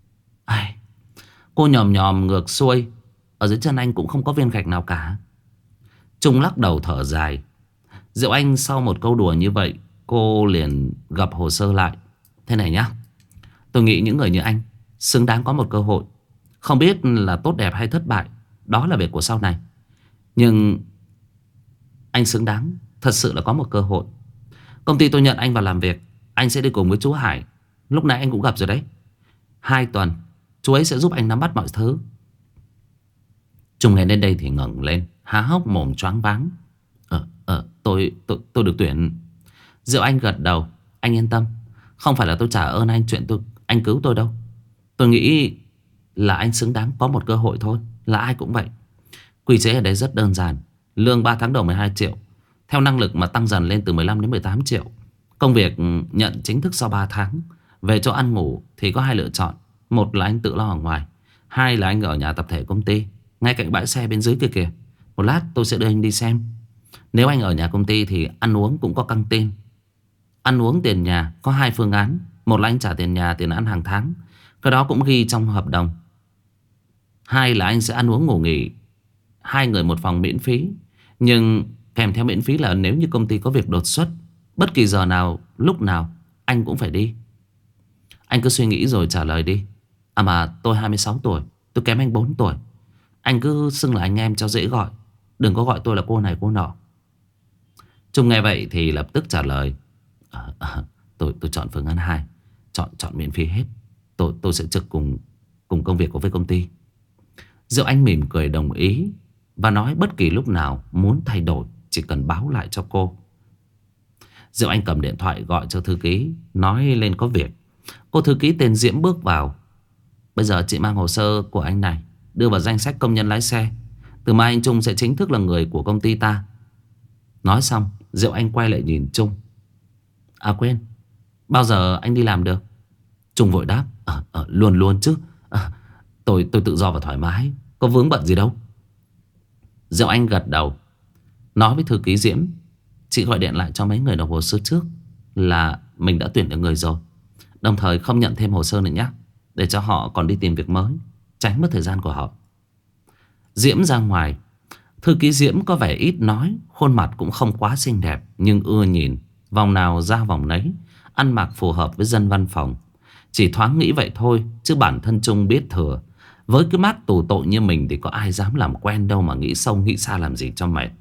S1: Cô nhòm nhòm ngược xuôi. Ở dưới chân anh cũng không có viên gạch nào cả. Trung lắc đầu thở dài. Diệu Anh sau một câu đùa như vậy, cô liền gập hồ sơ lại. Thế này nhá, tôi nghĩ những người như anh xứng đáng có một cơ hội. Không biết là tốt đẹp hay thất bại, đó là việc của sau này. Nhưng anh xứng đáng thật sự là có một cơ hội. Công ty tôi nhận anh vào làm việc, anh sẽ đi cùng với chú Hải. Lúc nãy anh cũng gặp rồi đấy. 2 tuần chú ấy sẽ giúp anh nắm bắt mọi thứ. Trung nghe đến đây thì ngẩng lên, há hốc mồm choáng váng. Tôi được tuyển. Diệu Anh gật đầu. Anh yên tâm, không phải là tôi trả ơn anh chuyện anh cứu tôi đâu. Tôi nghĩ là anh xứng đáng có một cơ hội thôi. Là ai cũng vậy. Quy chế ở đây rất đơn giản. Lương 3 tháng đầu 12 triệu, theo năng lực mà tăng dần lên từ 15 đến 18 triệu. Công việc nhận chính thức sau 3 tháng. Về chỗ ăn ngủ thì có 2 lựa chọn. Một là anh tự lo ở ngoài, Hai là anh ở nhà tập thể công ty, ngay cạnh bãi xe bên dưới kia kìa. Một lát tôi sẽ đưa anh đi xem. Nếu anh ở nhà công ty thì ăn uống cũng có căng tin. Ăn uống tiền nhà có hai phương án. Một là anh trả tiền nhà, tiền ăn hàng tháng, cái đó cũng ghi trong hợp đồng. Hai là anh sẽ ăn uống ngủ nghỉ, hai người một phòng miễn phí. Nhưng kèm theo miễn phí là nếu như công ty có việc đột xuất, bất kỳ giờ nào, lúc nào anh cũng phải đi. Anh cứ suy nghĩ rồi trả lời đi. À mà tôi 26 tuổi, tôi kém anh 4 tuổi. Anh cứ xưng là anh em cho dễ gọi, đừng có gọi tôi là cô này cô nọ. Trung nghe vậy thì lập tức trả lời: tôi chọn phương án 2. Chọn miễn phí hết. Tôi sẽ trực cùng công việc của với công ty. Diệu Anh mỉm cười đồng ý và nói bất kỳ lúc nào muốn thay đổi chỉ cần báo lại cho cô. Diệu Anh cầm điện thoại gọi cho thư ký, nói lên có việc. Cô thư ký tên Diễm bước vào. Bây giờ chị mang hồ sơ của anh này đưa vào danh sách công nhân lái xe. Từ mai anh Trung sẽ chính thức là người của công ty ta. Nói xong Diệu Anh quay lại nhìn Trung. À quên, bao giờ anh đi làm được? Trung vội đáp: Luôn luôn chứ. Tôi tự do và thoải mái, có vướng bận gì đâu. Diệu Anh gật đầu, nói với thư ký Diễm: chị gọi điện lại cho mấy người nộp hồ sơ trước là mình đã tuyển được người rồi. Đồng thời không nhận thêm hồ sơ nữa nhé, để cho họ còn đi tìm việc mới, tránh mất thời gian của họ. Diễm ra ngoài. Thư ký Diễm có vẻ ít nói, khuôn mặt cũng không quá xinh đẹp, nhưng ưa nhìn, vòng nào ra vòng nấy, ăn mặc phù hợp với dân văn phòng. Chỉ thoáng nghĩ vậy thôi, chứ bản thân Trung biết thừa. Với cái mác tù tội như mình thì có ai dám làm quen đâu mà nghĩ sâu nghĩ xa làm gì cho mệt.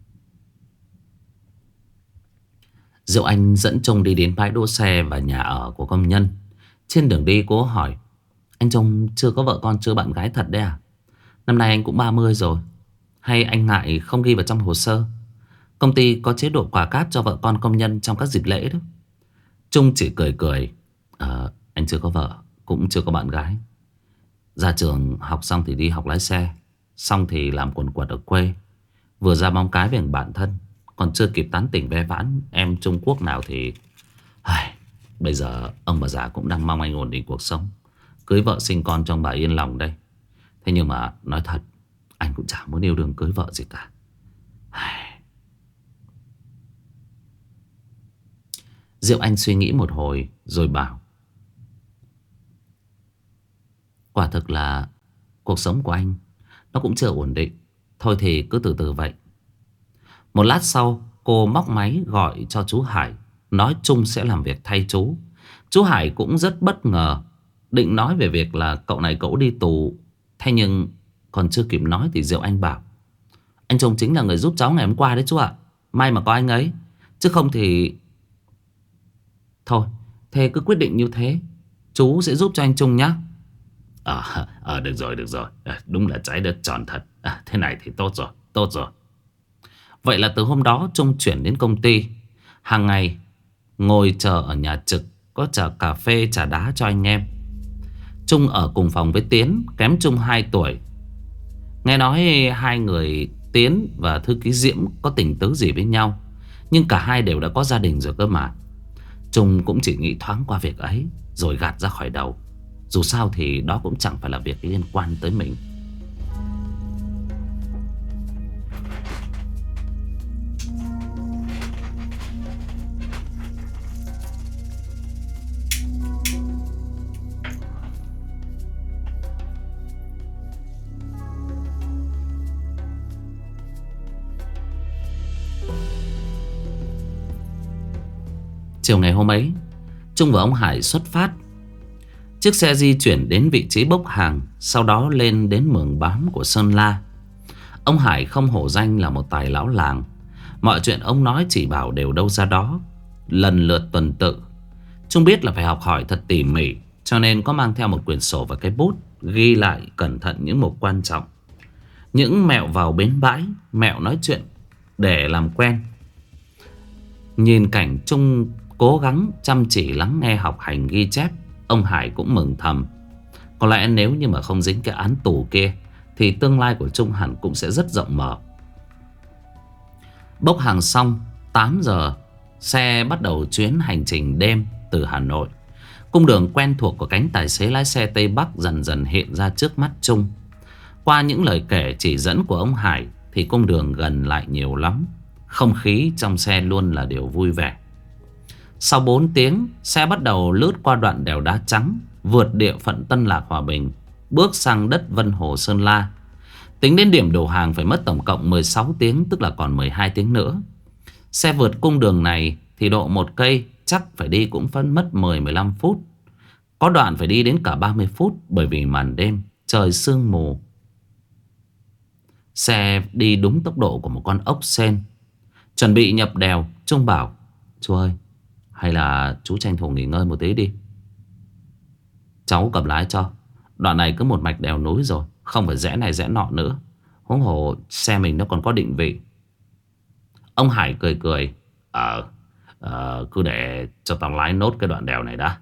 S1: Diệu Anh dẫn Trung đi đến bãi đỗ xe và nhà ở của công nhân. Trên đường đi cô hỏi: anh Trung chưa có vợ con chưa bạn gái thật đấy à? Năm nay anh cũng 30 rồi. Hay anh ngại không ghi vào trong hồ sơ? Công ty có chế độ quà cáp cho vợ con công nhân trong các dịp lễ đó. Trung chỉ cười cười: anh chưa có vợ, cũng chưa có bạn gái. Ra trường học xong thì đi học lái xe, xong thì làm quần quật ở quê. Vừa ra bóng cái với bạn thân, còn chưa kịp tán tỉnh ve vãn em Trung Quốc nào thì bây giờ ông bà già cũng đang mong anh ổn định cuộc sống, cưới vợ sinh con trong bà yên lòng đây. Thế nhưng mà nói thật, anh cũng chả muốn yêu đương cưới vợ gì cả. Diệu Anh suy nghĩ một hồi rồi bảo: quả thực là cuộc sống của anh nó cũng chưa ổn định. Thôi thì cứ từ từ vậy. Một lát sau cô móc máy gọi cho chú Hải, nói Trung sẽ làm việc thay chú. Chú Hải cũng rất bất ngờ, định nói về việc là cậu này cậu đi tù. Thế nhưng còn chưa kịp nói thì Diệu Anh bảo: anh Trung chính là người giúp cháu ngày hôm qua đấy chú ạ. May mà có anh ấy, chứ không thì... Thôi, thế cứ quyết định như thế, chú sẽ giúp cho anh Trung nhé. Được rồi, được rồi. Đúng là trái đất tròn thật. Thế này thì tốt rồi, tốt rồi. Vậy là từ hôm đó Trung chuyển đến công ty. Hàng ngày ngồi chờ ở nhà trực, có chở cà phê trà đá cho anh em. Trung ở cùng phòng với Tiến, kém Trung 2 tuổi. Nghe nói hai người Tiến và thư ký Diễm có tình tứ gì với nhau, nhưng cả hai đều đã có gia đình rồi cơ mà. Trung cũng chỉ nghĩ thoáng qua việc ấy rồi gạt ra khỏi đầu. Dù sao thì đó cũng chẳng phải là việc liên quan tới mình. Chiều ngày hôm ấy, Trung và ông Hải xuất phát. Chiếc xe di chuyển đến vị trí bốc hàng, sau đó lên đến Mường Bám của Sơn La. Ông Hải không hổ danh là một tài lão làng. Mọi chuyện ông nói chỉ bảo đều đâu ra đó, lần lượt tuần tự. Trung biết là phải học hỏi thật tỉ mỉ, cho nên có mang theo một quyển sổ và cái bút, ghi lại cẩn thận những mục quan trọng. Những mẹo vào bến bãi, mẹo nói chuyện để làm quen. Nhìn cảnh Trung cố gắng chăm chỉ lắng nghe học hành ghi chép, ông Hải cũng mừng thầm. Có lẽ nếu như mà không dính cái án tù kia thì tương lai của Trung hẳn cũng sẽ rất rộng mở. Bốc hàng xong 8 giờ, xe bắt đầu chuyến hành trình đêm từ Hà Nội. Cung đường quen thuộc của cánh tài xế lái xe Tây Bắc dần dần hiện ra trước mắt Trung. Qua những lời kể chỉ dẫn của ông Hải thì cung đường gần lại nhiều lắm. Không khí trong xe luôn là điều vui vẻ. Sau 4 tiếng, xe bắt đầu lướt qua đoạn đèo đá trắng, vượt địa phận Tân Lạc Hòa Bình, bước sang đất Vân Hồ Sơn La. Tính đến điểm đổ hàng phải mất tổng cộng 16 tiếng, tức là còn 12 tiếng nữa. Xe vượt cung đường này thì độ 1 cây chắc phải đi cũng phân mất 10-15 phút. Có đoạn phải đi đến cả 30 phút bởi vì màn đêm, trời sương mù. Xe đi đúng tốc độ của một con ốc sên. Chuẩn bị nhập đèo, Trung bảo: chú ơi, hay là chú tranh thủ nghỉ ngơi một tí đi, cháu cầm lái cho. Đoạn này cứ một mạch đèo núi rồi, không phải rẽ này rẽ nọ nữa. Huống hồ xe mình nó còn có định vị. Ông Hải cười cười: cứ để cho tao lái nốt cái đoạn đèo này đã.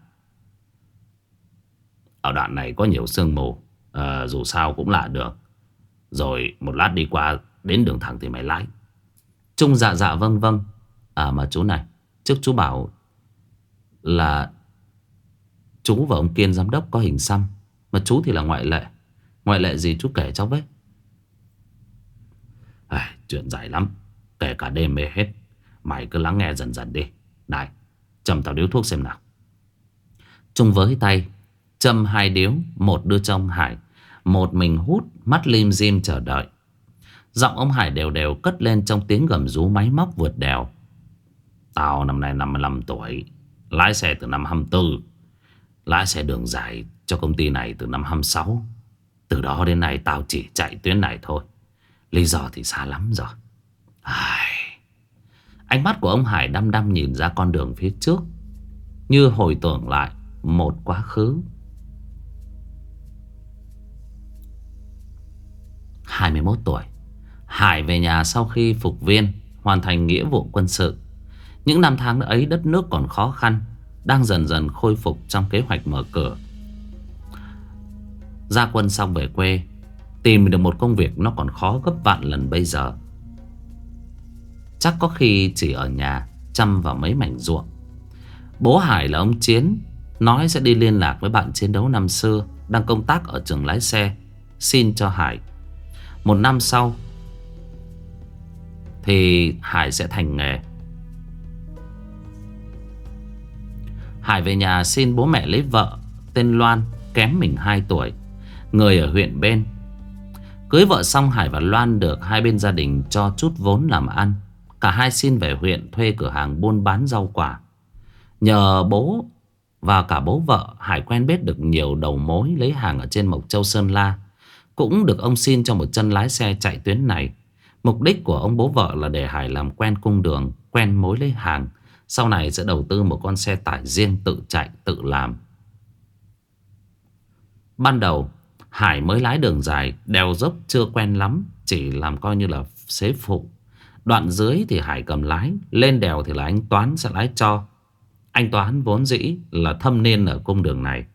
S1: Ở đoạn này có nhiều sương mù, dù sao cũng lạ đường. Rồi một lát đi qua đến đường thẳng thì mày lái. Trung dạ dạ vâng vâng. Mà chú này, trước chú bảo là chú và ông Kiên giám đốc có hình xăm, mà chú thì là ngoại lệ. Ngoại lệ gì chú kể cháu với. Chuyện dài lắm, kể cả đêm mê hết. Mày cứ lắng nghe dần dần đi. Này, châm tao điếu thuốc xem nào. Trung với tay châm 2 điếu, một đưa cho ông Hải, một mình hút, mắt lim dim chờ đợi. Giọng ông Hải đều đều cất lên trong tiếng gầm rú máy móc vượt đèo. Tao năm nay 55 tuổi, lái xe từ năm 24, lái xe đường dài cho công ty này từ năm 26. Từ đó đến nay tao chỉ chạy tuyến này thôi. Lý do thì xa lắm rồi. Ánh mắt của ông Hải đăm đăm nhìn ra con đường phía trước, như hồi tưởng lại một quá khứ. 21 tuổi, Hải về nhà sau khi phục viên, hoàn thành nghĩa vụ quân sự. Những năm tháng ấy đất nước còn khó khăn, đang dần dần khôi phục trong kế hoạch mở cửa. Ra quân xong về quê, tìm được một công việc nó còn khó gấp vạn lần bây giờ. Chắc có khi chỉ ở nhà chăm vào mấy mảnh ruộng. Bố Hải là ông Chiến, nói sẽ đi liên lạc với bạn chiến đấu năm xưa đang công tác ở trường lái xe, xin cho Hải. 1 năm sau thì Hải sẽ thành nghề. Hải về nhà xin bố mẹ lấy vợ tên Loan, kém mình 2 tuổi, người ở huyện bên. Cưới vợ xong, Hải và Loan được hai bên gia đình cho chút vốn làm ăn. Cả hai xin về huyện thuê cửa hàng buôn bán rau quả. Nhờ bố và cả bố vợ, Hải quen biết được nhiều đầu mối lấy hàng ở trên Mộc Châu Sơn La. Cũng được ông xin cho một chân lái xe chạy tuyến này. Mục đích của ông bố vợ là để Hải làm quen cung đường, quen mối lấy hàng. Sau này sẽ đầu tư một con xe tải riêng tự chạy tự làm. Ban đầu Hải mới lái đường dài, đèo dốc chưa quen lắm, chỉ làm coi như là xế phụ. Đoạn dưới thì Hải cầm lái, lên đèo thì là anh Toán sẽ lái cho. Anh Toán vốn dĩ là thâm niên ở cung đường này.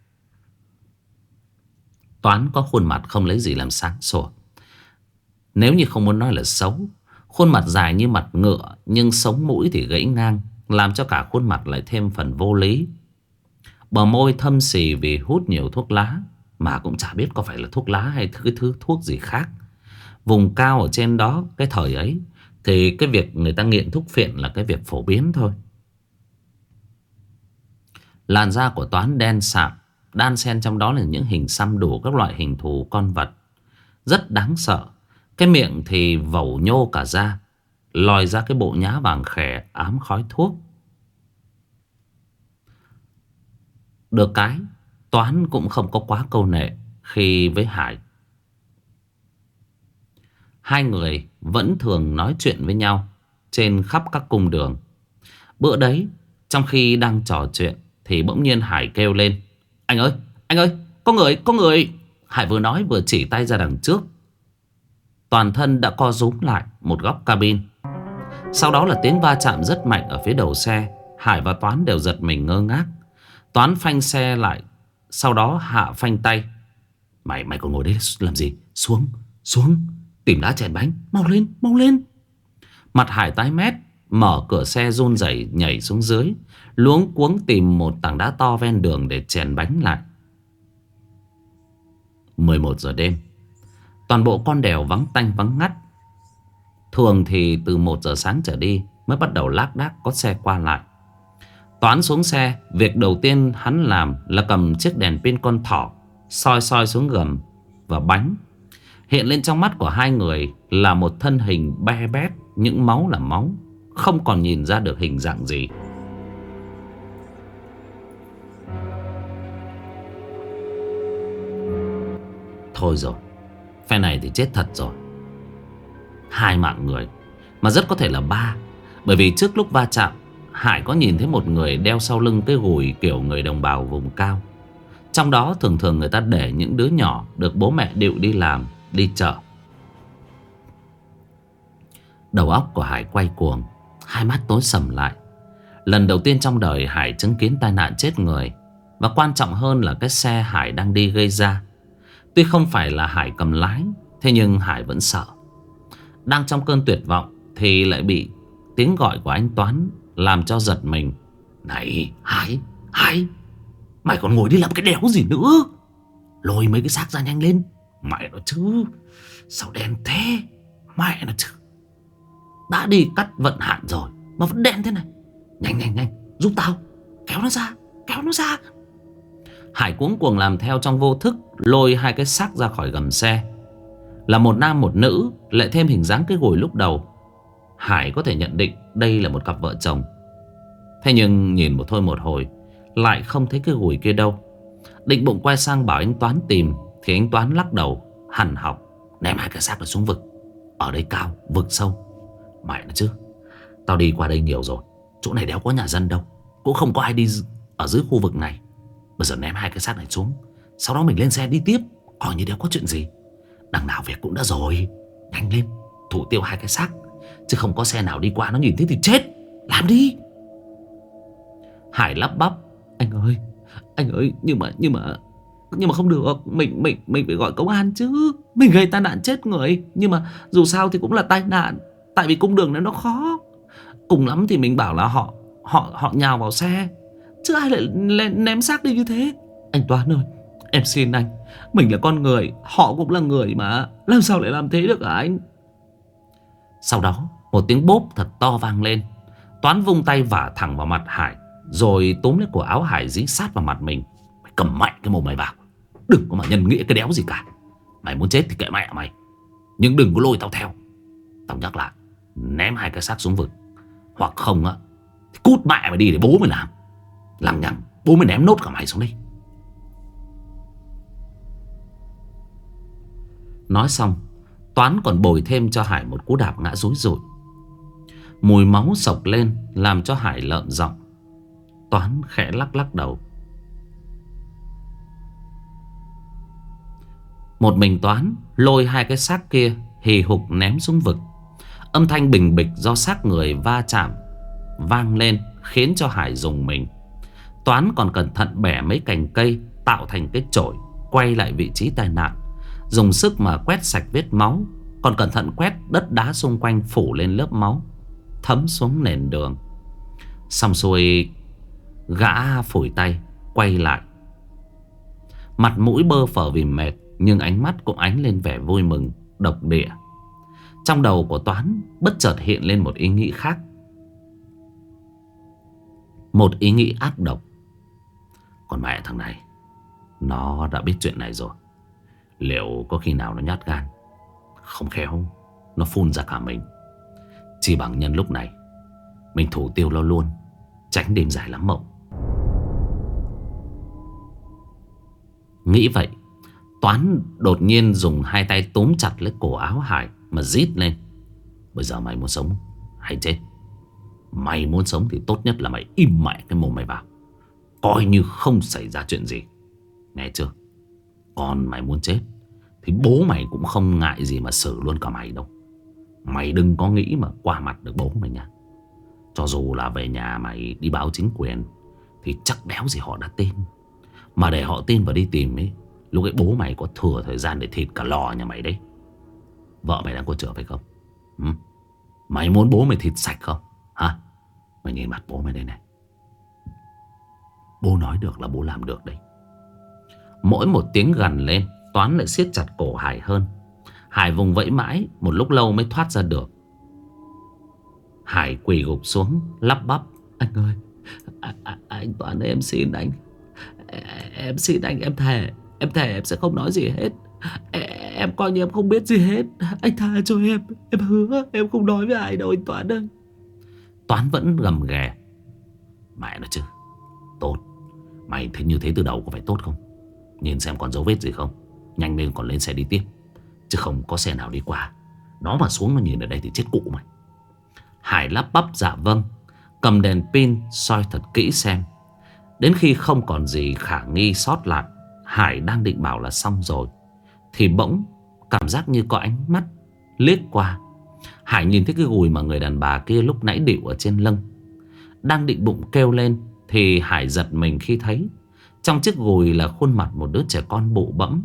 S1: Toán có khuôn mặt không lấy gì làm sáng sủa. Nếu như không muốn nói là xấu, khuôn mặt dài như mặt ngựa, nhưng sống mũi thì gãy ngang, làm cho cả khuôn mặt lại thêm phần vô lý. Bờ môi thâm xì vì hút nhiều thuốc lá, mà cũng chả biết có phải là thuốc lá hay cái thứ thuốc gì khác. Vùng cao ở trên đó, cái thời ấy, thì cái việc người ta nghiện thuốc phiện là cái việc phổ biến thôi. Làn da của Toán đen sạm, đan xen trong đó là những hình xăm đủ các loại hình thù con vật, rất đáng sợ. Cái miệng thì vẩu nhô cả da, lòi ra cái bộ nhá vàng khè ám khói thuốc. Được cái Toán cũng không có quá câu nệ khi với Hải. Hai người vẫn thường nói chuyện với nhau trên khắp các cung đường. Bữa đấy, trong khi đang trò chuyện thì bỗng nhiên Hải kêu lên: anh ơi, có người. Hải vừa nói vừa chỉ tay ra đằng trước. Toàn thân đã co rúm lại một góc cabin. Sau đó là tiếng va chạm rất mạnh ở phía đầu xe. Hải và Toán đều giật mình ngơ ngác. Toán phanh xe lại, sau đó hạ phanh tay. Mày còn ngồi đấy làm gì? Xuống, tìm đá chèn bánh. Mau lên. Mặt Hải tái mét, mở cửa xe run rẩy nhảy xuống dưới, luống cuống tìm một tảng đá to ven đường để chèn bánh lại. 11 giờ đêm, toàn bộ con đèo vắng tanh vắng ngắt. Thường thì từ 1 giờ sáng trở đi mới bắt đầu lác đác có xe qua lại. Toán xuống xe, việc đầu tiên hắn làm là cầm chiếc đèn pin con thỏ soi soi xuống gầm và bánh. Hiện lên trong mắt của hai người là một thân hình be bét, những máu là máu, không còn nhìn ra được hình dạng gì. Thôi rồi, phe này thì chết thật rồi. 2 mạng người, mà rất có thể là 3. Bởi vì trước lúc va chạm, Hải có nhìn thấy một người đeo sau lưng cái gùi kiểu người đồng bào vùng cao. Trong đó thường thường người ta để những đứa nhỏ được bố mẹ điệu đi làm, đi chợ. Đầu óc của Hải quay cuồng, hai mắt tối sầm lại. Lần đầu tiên trong đời Hải chứng kiến tai nạn chết người. Và quan trọng hơn là cái xe Hải đang đi gây ra. Tuy không phải là Hải cầm lái, thế nhưng Hải vẫn sợ. Đang trong cơn tuyệt vọng thì lại bị tiếng gọi của anh Toán làm cho giật mình. Này Hải, mày còn ngồi đi làm cái đéo gì nữa? Lôi mấy cái xác ra nhanh lên. Mẹ nó chứ, sao đen thế? Mẹ nó chứ, đã đi cắt vận hạn rồi mà vẫn đen thế này. Nhanh, giúp tao, kéo nó ra. Hải cuống cuồng làm theo trong vô thức, lôi 2 cái xác ra khỏi gầm xe. Là một nam một nữ, lại thêm hình dáng cái gùi lúc đầu. Hải có thể nhận định đây là một cặp vợ chồng. Thế nhưng nhìn một hồi lại không thấy cái gùi kia đâu. Định bụng quay sang bảo anh Toán tìm, thì anh Toán lắc đầu hằn học. Ném 2 cái xác xuống vực. Ở đây cao, vực sâu. Mẹ nó chứ, tao đi qua đây nhiều rồi, chỗ này đéo có nhà dân đâu, cũng không có ai đi ở dưới khu vực này. Bây giờ ném 2 cái xác này xuống, sau đó mình lên xe đi tiếp, coi như đéo có chuyện gì. Đằng nào việc cũng đã rồi. Nhanh lên, thủ tiêu 2 cái xác, chứ không có xe nào đi qua nó nhìn thấy thì chết. Làm đi. Hải lắp bắp. Anh ơi, nhưng mà không được. Mình phải gọi công an chứ. Mình gây tai nạn chết người, nhưng mà dù sao thì cũng là tai nạn. Tại vì cung đường này nó khó. Cùng lắm thì mình bảo là họ nhào vào xe, chứ ai lại ném xác đi như thế. Anh Toán ơi, em xin anh, mình là con người, họ cũng là người mà, làm sao lại làm thế được hả anh? Sau đó một tiếng bốp thật to vang lên. Toán vung tay vả thẳng vào mặt Hải, rồi túm lấy cổ áo Hải dí sát vào mặt mình. Mày cầm mạnh cái mồm mày vào, đừng có mà nhân nghĩa cái đéo gì cả. Mày muốn chết thì kệ mẹ mày, nhưng đừng có lôi tao theo. Tao nhắc lại, ném 2 cái xác xuống vực, hoặc không á thì cút mẹ mày đi để bố mày làm. Lằng nhằng bố mày ném nốt cả mày xuống đi. Nói xong, Toán còn bồi thêm cho Hải một cú đạp ngã rúi rụi. Mùi máu sộc lên làm cho Hải lợm giọng. Toán khẽ lắc đầu. Một mình Toán lôi 2 cái xác kia hì hục ném xuống vực. Âm thanh bình bịch do xác người va chạm vang lên khiến cho Hải rùng mình. Toán còn cẩn thận bẻ mấy cành cây tạo thành cái chổi, quay lại vị trí tai nạn, dùng sức mà quét sạch vết máu, còn cẩn thận quét đất đá xung quanh phủ lên lớp máu thấm xuống nền đường. Xong xuôi, gã phủi tay quay lại, mặt mũi bơ phờ vì mệt, nhưng ánh mắt cũng ánh lên vẻ vui mừng độc địa. Trong đầu của Toán bất chợt hiện lên một ý nghĩ khác, một ý nghĩ ác độc. Còn mẹ thằng này, nó đã biết chuyện này rồi, liệu có khi nào nó nhát gan, không khéo nó phun ra cả mình. Chỉ bằng nhân lúc này mình thủ tiêu nó luôn, tránh đêm dài lắm mộng. Nghĩ vậy, Toán đột nhiên dùng 2 tay túm chặt lấy cổ áo Hải mà rít lên. Bây giờ mày muốn sống hay chết? Mày muốn sống thì tốt nhất là mày im mẹ cái mồm mày vào, coi như không xảy ra chuyện gì, nghe chưa? Còn mày muốn chết thì bố mày cũng không ngại gì mà xử luôn cả mày đâu. Mày đừng có nghĩ mà qua mặt được bố mày nha. Cho dù là về nhà mày đi báo chính quyền thì chắc đéo gì họ đã tin. Mà để họ tin và đi tìm ấy, lúc ấy bố mày có thừa thời gian để thịt cả lò nhà mày đấy. Vợ mày đang có chữa phải không? Mày muốn bố mày thịt sạch không? Hả? Mày nhìn mặt bố mày đây này. Bố nói được là bố làm được đấy. Mỗi một tiếng gằn lên, Toán lại siết chặt cổ Hải hơn. Hải vùng vẫy mãi, một lúc lâu mới thoát ra được. Hải quỳ gục xuống, lắp bắp: Anh ơi, anh Toán ơi, em xin anh. Em xin anh, em thề em sẽ không nói gì hết. Em coi như em không biết gì hết. Anh tha cho em hứa em không nói với ai đâu anh Toán ơi. Toán vẫn gầm ghè: Mẹ nó chứ. Tốt. Mày thấy như thế từ đầu có phải tốt không? Nhìn xem còn dấu vết gì không. Nhanh lên còn lên xe đi tiếp. Chứ không có xe nào đi qua. Nó mà xuống nó nhìn ở đây thì chết cụ mày. Hải lắp bắp dạ vâng, cầm đèn pin soi thật kỹ xem. Đến khi không còn gì khả nghi sót lại, Hải đang định bảo là xong rồi, thì bỗng cảm giác như có ánh mắt liếc qua. Hải nhìn thấy cái gùi mà người đàn bà kia lúc nãy địu ở trên lưng. Đang định bụng kêu lên thì Hải giật mình khi thấy trong chiếc gùi là khuôn mặt một đứa trẻ con bụ bẫm.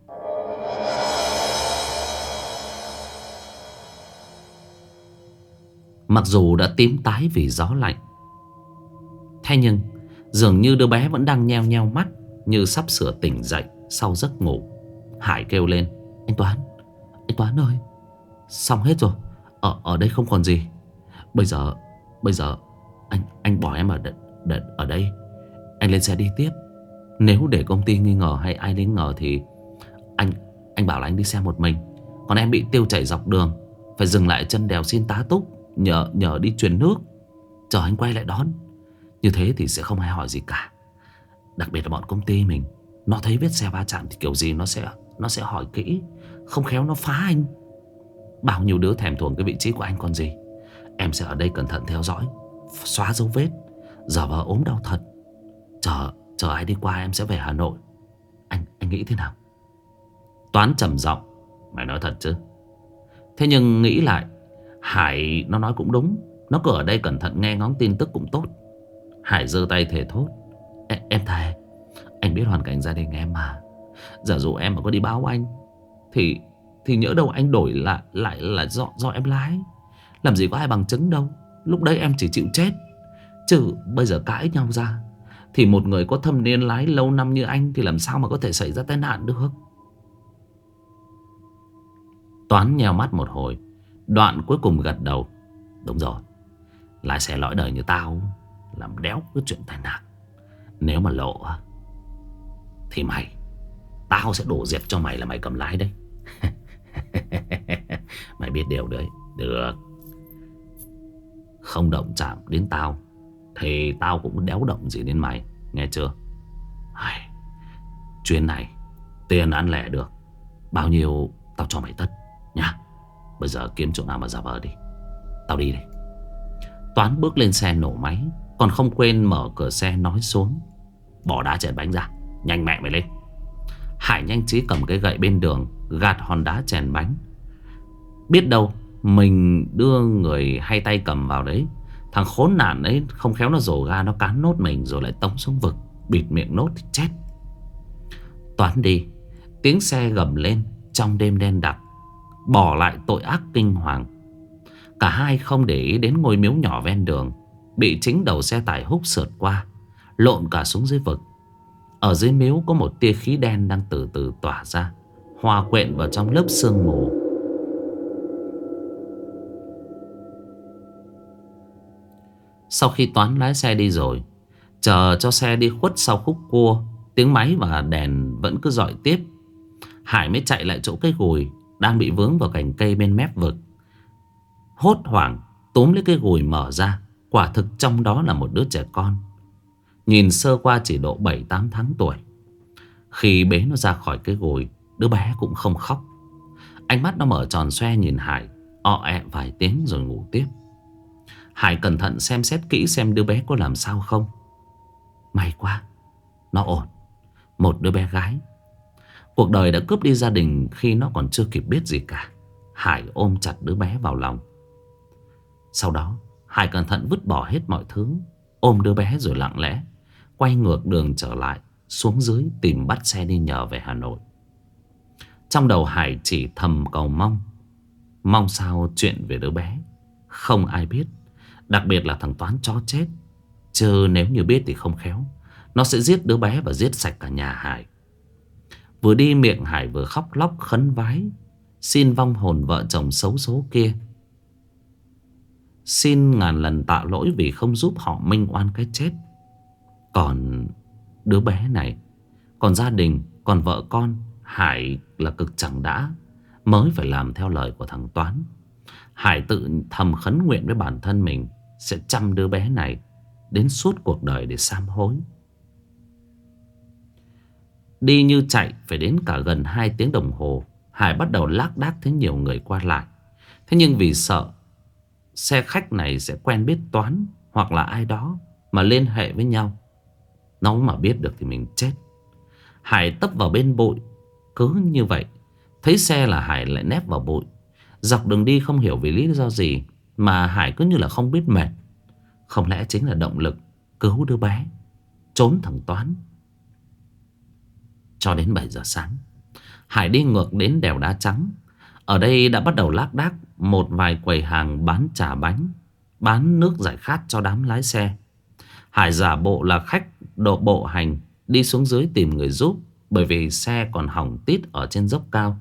S1: Mặc dù đã tím tái vì gió lạnh, thế nhưng dường như đứa bé vẫn đang nheo nheo mắt, như sắp sửa tỉnh dậy sau giấc ngủ. Hải kêu lên: Anh Toán ơi, xong hết rồi. Ở đây không còn gì. Bây giờ anh bỏ em ở đây. Anh lên xe đi tiếp. Nếu để công ty nghi ngờ hay ai đến ngờ thì anh bảo là anh đi xe một mình. Còn em bị tiêu chảy dọc đường, phải dừng lại chân đèo xin tá túc, nhờ đi truyền nước, chờ anh quay lại đón. Như thế thì sẽ không ai hỏi gì cả. Đặc biệt là bọn công ty mình, nó thấy vết xe va chạm thì kiểu gì nó sẽ hỏi kỹ. Không khéo nó phá anh. Bao nhiêu đứa thèm thuồng cái vị trí của anh còn gì. Em sẽ ở đây cẩn thận theo dõi, xóa dấu vết. Giờ vợ ốm đau thật, chờ ai đi qua em sẽ về Hà Nội. Anh nghĩ thế nào? Toán trầm giọng: Mày nói thật chứ? Thế nhưng nghĩ lại, Hải nó nói cũng đúng. Nó cứ ở đây cẩn thận nghe ngóng tin tức cũng tốt. Hải giơ tay thề thốt: Em thề. Anh biết hoàn cảnh gia đình em mà. Giả dụ em mà có đi báo anh thì nhỡ đâu anh đổi lại là do em lái. Làm gì có ai bằng chứng đâu. Lúc đấy em chỉ chịu chết. Chứ bây giờ cãi nhau ra thì một người có thâm niên lái lâu năm như anh thì làm sao mà có thể xảy ra tai nạn được. Toán nheo mắt một hồi, đoạn cuối cùng gật đầu: Đúng rồi. Lái xe lõi đời như tao làm đéo cái chuyện tai nạn. Nếu mà lộ thì tao sẽ đổ diệt cho mày là mày cầm lái đấy. Mày biết điều đấy. Được. Không động chạm đến tao thì tao cũng đéo động gì đến mày. Nghe chưa? Chuyến này tiền ăn lẻ được. Bao nhiêu tao cho mày tất nha. Bây giờ kiếm chỗ nào mà giả vờ đi. Tao đi đây. Toán bước lên xe nổ máy, còn không quên mở cửa xe nói xuống: Bỏ đá chèn bánh ra. Nhanh mẹ mày lên. Hải nhanh trí cầm cái gậy bên đường gạt hòn đá chèn bánh. Biết đâu mình đưa người hay tay cầm vào đấy, thằng khốn nạn ấy không khéo nó rồ ga, nó cán nốt mình rồi lại tống xuống vực, bịt miệng nốt thì chết. Toán đi, tiếng xe gầm lên trong đêm đen đặc, bỏ lại tội ác kinh hoàng. Cả hai không để ý đến ngôi miếu nhỏ ven đường, bị chính đầu xe tải húc sượt qua, lộn cả xuống dưới vực. Ở dưới miếu có một tia khí đen đang từ từ tỏa ra, hòa quyện vào trong lớp sương mù. Sau khi Toán lái xe đi rồi, chờ cho xe đi khuất sau khúc cua, tiếng máy và đèn vẫn cứ rọi tiếp, Hải mới chạy lại chỗ cái gùi đang bị vướng vào cành cây bên mép vực. Hốt hoảng túm lấy cái gùi mở ra. Quả thực trong đó là một đứa trẻ con, nhìn sơ qua chỉ độ 7-8 tháng tuổi. Khi bế nó ra khỏi cái gùi, đứa bé cũng không khóc. Ánh mắt nó mở tròn xoe nhìn Hải, vài tiếng rồi ngủ tiếp. Hải cẩn thận xem xét kỹ xem đứa bé có làm sao không. May quá, nó ổn. Một đứa bé gái. Cuộc đời đã cướp đi gia đình khi nó còn chưa kịp biết gì cả. Hải ôm chặt đứa bé vào lòng. Sau đó Hải cẩn thận vứt bỏ hết mọi thứ, ôm đứa bé rồi lặng lẽ quay ngược đường trở lại, xuống dưới tìm bắt xe đi nhờ về Hà Nội. Trong đầu Hải chỉ thầm cầu mong sao chuyện về đứa bé không ai biết, Đặc biệt là thằng Toán chó chết. Chứ nếu như biết thì không khéo, nó sẽ giết đứa bé và giết sạch cả nhà Hải. Vừa đi miệng Hải vừa khóc lóc khấn vái, xin vong hồn vợ chồng xấu số kia, xin ngàn lần tạ lỗi vì không giúp họ minh oan cái chết. Còn đứa bé này, còn gia đình, còn vợ con, Hải là cực chẳng đã mới phải làm theo lời của thằng Toán. Hải tự thầm khấn nguyện với bản thân mình sẽ chăm đứa bé này đến suốt cuộc đời để sám hối. Đi như chạy phải đến cả gần 2 tiếng đồng hồ, Hải bắt đầu lác đác thấy nhiều người qua lại. Thế nhưng vì sợ xe khách này sẽ quen biết Toán hoặc là ai đó mà liên hệ với nhau, nó mà biết được thì mình chết. Hải tấp vào bên bụi. Cứ như vậy, thấy xe là Hải lại nép vào bụi. Dọc đường đi không hiểu vì lý do gì mà Hải cứ như là không biết mệt. Không lẽ chính là động lực cứu đứa bé, trốn thằng Toán. Cho đến 7 giờ sáng, Hải đi ngược đến đèo Đá Trắng. Ở đây đã bắt đầu lác đác một vài quầy hàng bán chả bánh, bán nước giải khát cho đám lái xe. Hải giả bộ là khách độ bộ hành đi xuống dưới tìm người giúp, bởi vì xe còn hỏng tít ở trên dốc cao.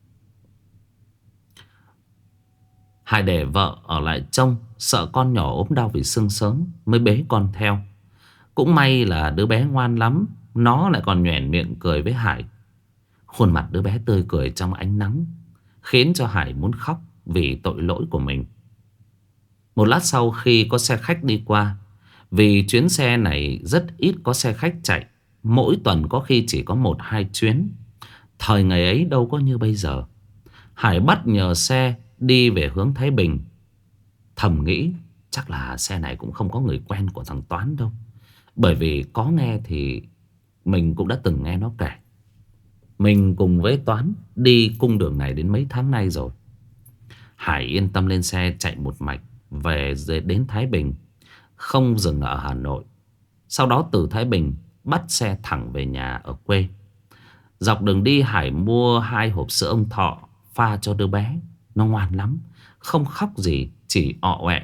S1: Hải để vợ ở lại trông, sợ con nhỏ ốm đau vì sưng sớm mới bế con theo. Cũng may là đứa bé ngoan lắm, nó lại còn nhoẻn miệng cười với Hải. Khuôn mặt đứa bé tươi cười trong ánh nắng khiến cho Hải muốn khóc vì tội lỗi của mình. Một lát sau khi có xe khách đi qua, vì chuyến xe này rất ít có xe khách chạy, mỗi tuần có khi chỉ có 1-2 chuyến. Thời ngày ấy đâu có như bây giờ. Hải bắt nhờ xe đi về hướng Thái Bình. Thầm nghĩ chắc là xe này cũng không có người quen của thằng Toán đâu, bởi vì có nghe thì mình cũng đã từng nghe nó kể. Mình cùng với Toán đi cung đường này đến mấy tháng nay rồi. Hải yên tâm lên xe chạy một mạch về đến Thái Bình, không dừng ở Hà Nội. Sau đó từ Thái Bình bắt xe thẳng về nhà ở quê. Dọc đường đi Hải mua 2 hộp sữa ông Thọ pha cho đứa bé. Nó ngoan lắm, không khóc gì, chỉ ọ ọe.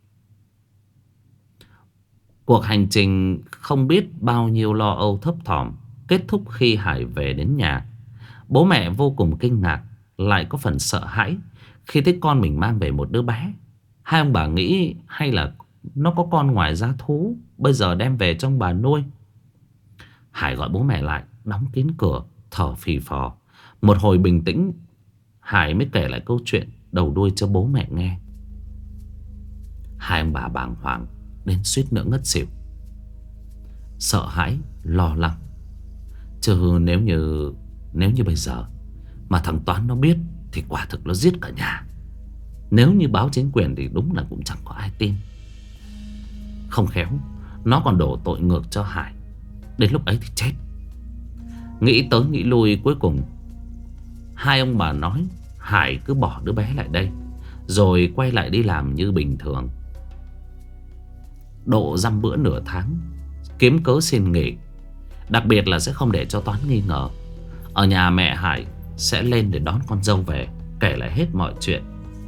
S1: Cuộc hành trình không biết bao nhiêu lo âu thấp thỏm kết thúc khi Hải về đến nhà. Bố mẹ vô cùng kinh ngạc, lại có phần sợ hãi khi thấy con mình mang về một đứa bé. Hai ông bà nghĩ hay là nó có con ngoài giá thú, bây giờ đem về trong bà nuôi. Hải gọi bố mẹ lại, đóng kín cửa, thở phì phò. Một hồi bình tĩnh, Hải mới kể lại câu chuyện đầu đuôi cho bố mẹ nghe. Hai ông bà bàng hoàng đến suýt nữa ngất xỉu, sợ hãi, lo lắng. Chứ nếu như bây giờ mà thằng Toán nó biết thì quả thực nó giết cả nhà. Nếu như báo chính quyền thì đúng là cũng chẳng có ai tin. Không khéo nó còn đổ tội ngược cho Hải, đến lúc ấy thì chết. Nghĩ tới nghĩ lui, cuối cùng hai ông bà nói Hải cứ bỏ đứa bé lại đây, rồi quay lại đi làm như bình thường. Độ dăm bữa nửa tháng, kiếm cớ xin nghỉ. Đặc biệt là sẽ không để cho Toán nghi ngờ. Ở nhà mẹ Hải sẽ lên để đón con dâu về, kể lại hết mọi chuyện.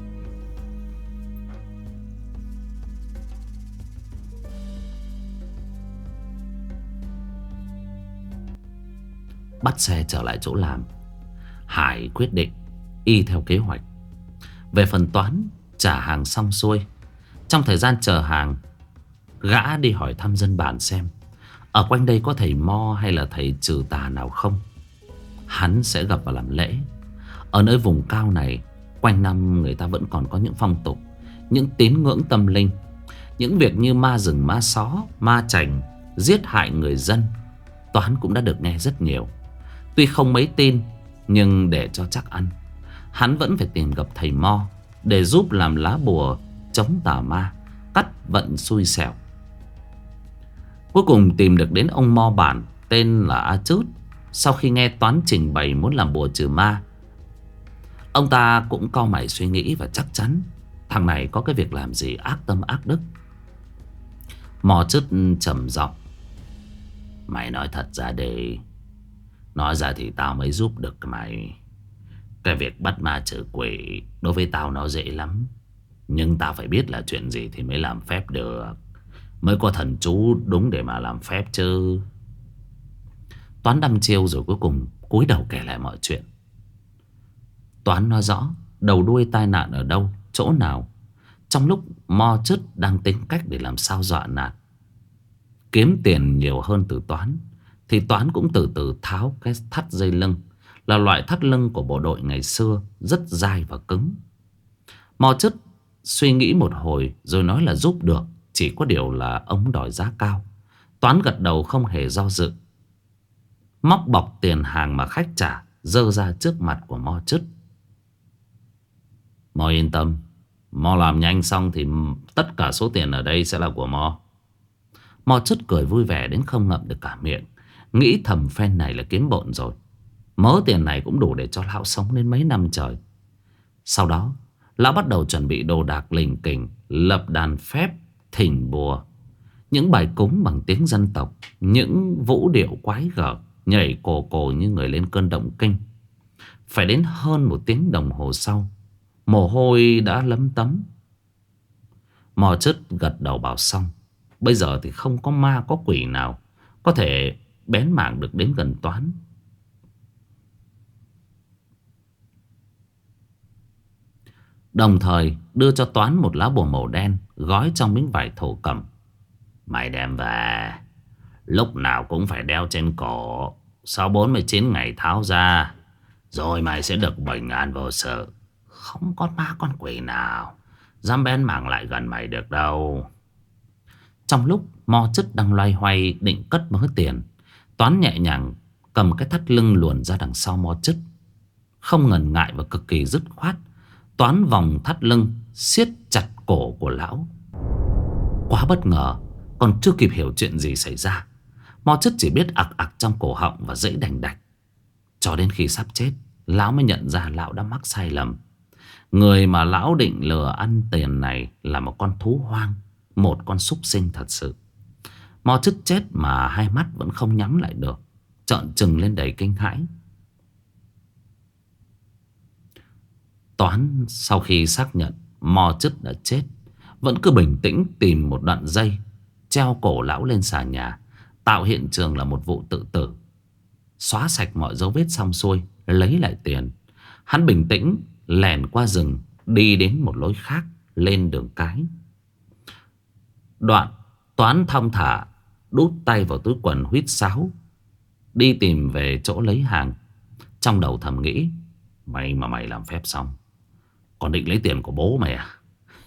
S1: Bắt xe trở lại chỗ làm, Hải quyết định y theo kế hoạch. Về phần Toán, trả hàng xong xuôi. Trong thời gian chờ hàng, gã đi hỏi thăm dân bản xem ở quanh đây có thầy mo hay là thầy trừ tà nào không. Hắn sẽ gặp và làm lễ. Ở nơi vùng cao này, quanh năm người ta vẫn còn có những phong tục, những tín ngưỡng tâm linh. Những việc như ma rừng ma só, ma chành, giết hại người dân, Toán cũng đã được nghe rất nhiều. Tuy không mấy tin, nhưng để cho chắc ăn, hắn vẫn phải tìm gặp thầy mo để giúp làm lá bùa chống tà ma, cắt vận xui xẻo. Cuối cùng tìm được đến ông mo bản tên là A Chút. Sau khi nghe Toán trình bày muốn làm bùa trừ ma, ông ta cũng cau mày suy nghĩ và chắc chắn thằng này có cái việc làm gì ác tâm ác đức. Mo Chút trầm giọng: "Mày nói thật ra đi. Nói ra thì tao mới giúp được mày. Cái việc bắt ma trừ quỷ đối với tao nó dễ lắm. Nhưng ta phải biết là chuyện gì thì mới làm phép được. Mới có thần chú đúng để mà làm phép chứ. Toán đăm chiêu rồi cuối cùng cúi đầu kể lại mọi chuyện. Toán nói rõ đầu đuôi tai nạn ở đâu, chỗ nào. Trong lúc Mo Chứt đang tính cách để làm sao dọa nạt, kiếm tiền nhiều hơn từ Toán, thì Toán cũng từ từ tháo cái thắt dây lưng, là loại thắt lưng của bộ đội ngày xưa, rất dai và cứng. Mo Chứt suy nghĩ một hồi rồi nói là giúp được, chỉ có điều là ông đòi giá cao. Toán gật đầu không hề do dự, móc bọc tiền hàng mà khách trả dơ ra trước mặt của Mo Chứt. Mo yên tâm, Mo làm nhanh xong thì tất cả số tiền ở đây sẽ là của Mo. Mo Chứt cười vui vẻ đến không ngậm được cả miệng, nghĩ thầm phen này là kiếm bộn rồi. Mớ tiền này cũng đủ để cho lão sống đến mấy năm trời. Sau đó lão bắt đầu chuẩn bị đồ đạc lỉnh kỉnh, lập đàn phép, thỉnh bùa, những bài cúng bằng tiếng dân tộc, những vũ điệu quái gở, nhảy cồ cồ như người lên cơn động kinh. Phải đến hơn 1 tiếng đồng hồ sau, mồ hôi đã lấm tấm. Mò Chứt gật đầu bảo xong. Bây giờ thì không có ma có quỷ nào có thể bén mảng được đến gần Toán. Đồng thời đưa cho Toán một lá bùa màu đen gói trong miếng vải thổ cẩm. Mày đem về, lúc nào cũng phải đeo trên cổ. Sau 49 ngày tháo ra, rồi mày sẽ được bình an vô sự. Không có ma con quỷ nào dám bén mảng lại gần mày được đâu. Trong lúc Mo Chứt đang loay hoay định cất mớ tiền, Toán nhẹ nhàng cầm cái thắt lưng luồn ra đằng sau Mo Chứt. Không ngần ngại và cực kỳ dứt khoát, Toán vòng thắt lưng siết chặt cổ của lão. Quá bất ngờ, còn chưa kịp hiểu chuyện gì xảy ra, Mo Chứt chỉ biết ặc ặc trong cổ họng và dãy đành đạch. Cho đến khi sắp chết, lão mới nhận ra lão đã mắc sai lầm. Người mà lão định lừa ăn tiền này là một con thú hoang, một con súc sinh thật sự. Mo Chứt chết mà hai mắt vẫn không nhắm lại được, trợn trừng lên đầy kinh hãi. Toán sau khi xác nhận Mo Chứt đã chết, vẫn cứ bình tĩnh tìm một đoạn dây treo cổ lão lên xà nhà, tạo hiện trường là một vụ tự tử. Xóa sạch mọi dấu vết xong xuôi, lấy lại tiền, hắn bình tĩnh lẻn qua rừng, đi đến một lối khác lên đường cái. Đoạn Toán thong thả đút tay vào túi quần huýt sáo, đi tìm về chỗ lấy hàng. Trong đầu thầm nghĩ, may mà mày làm phép xong, còn định lấy tiền của bố mày à?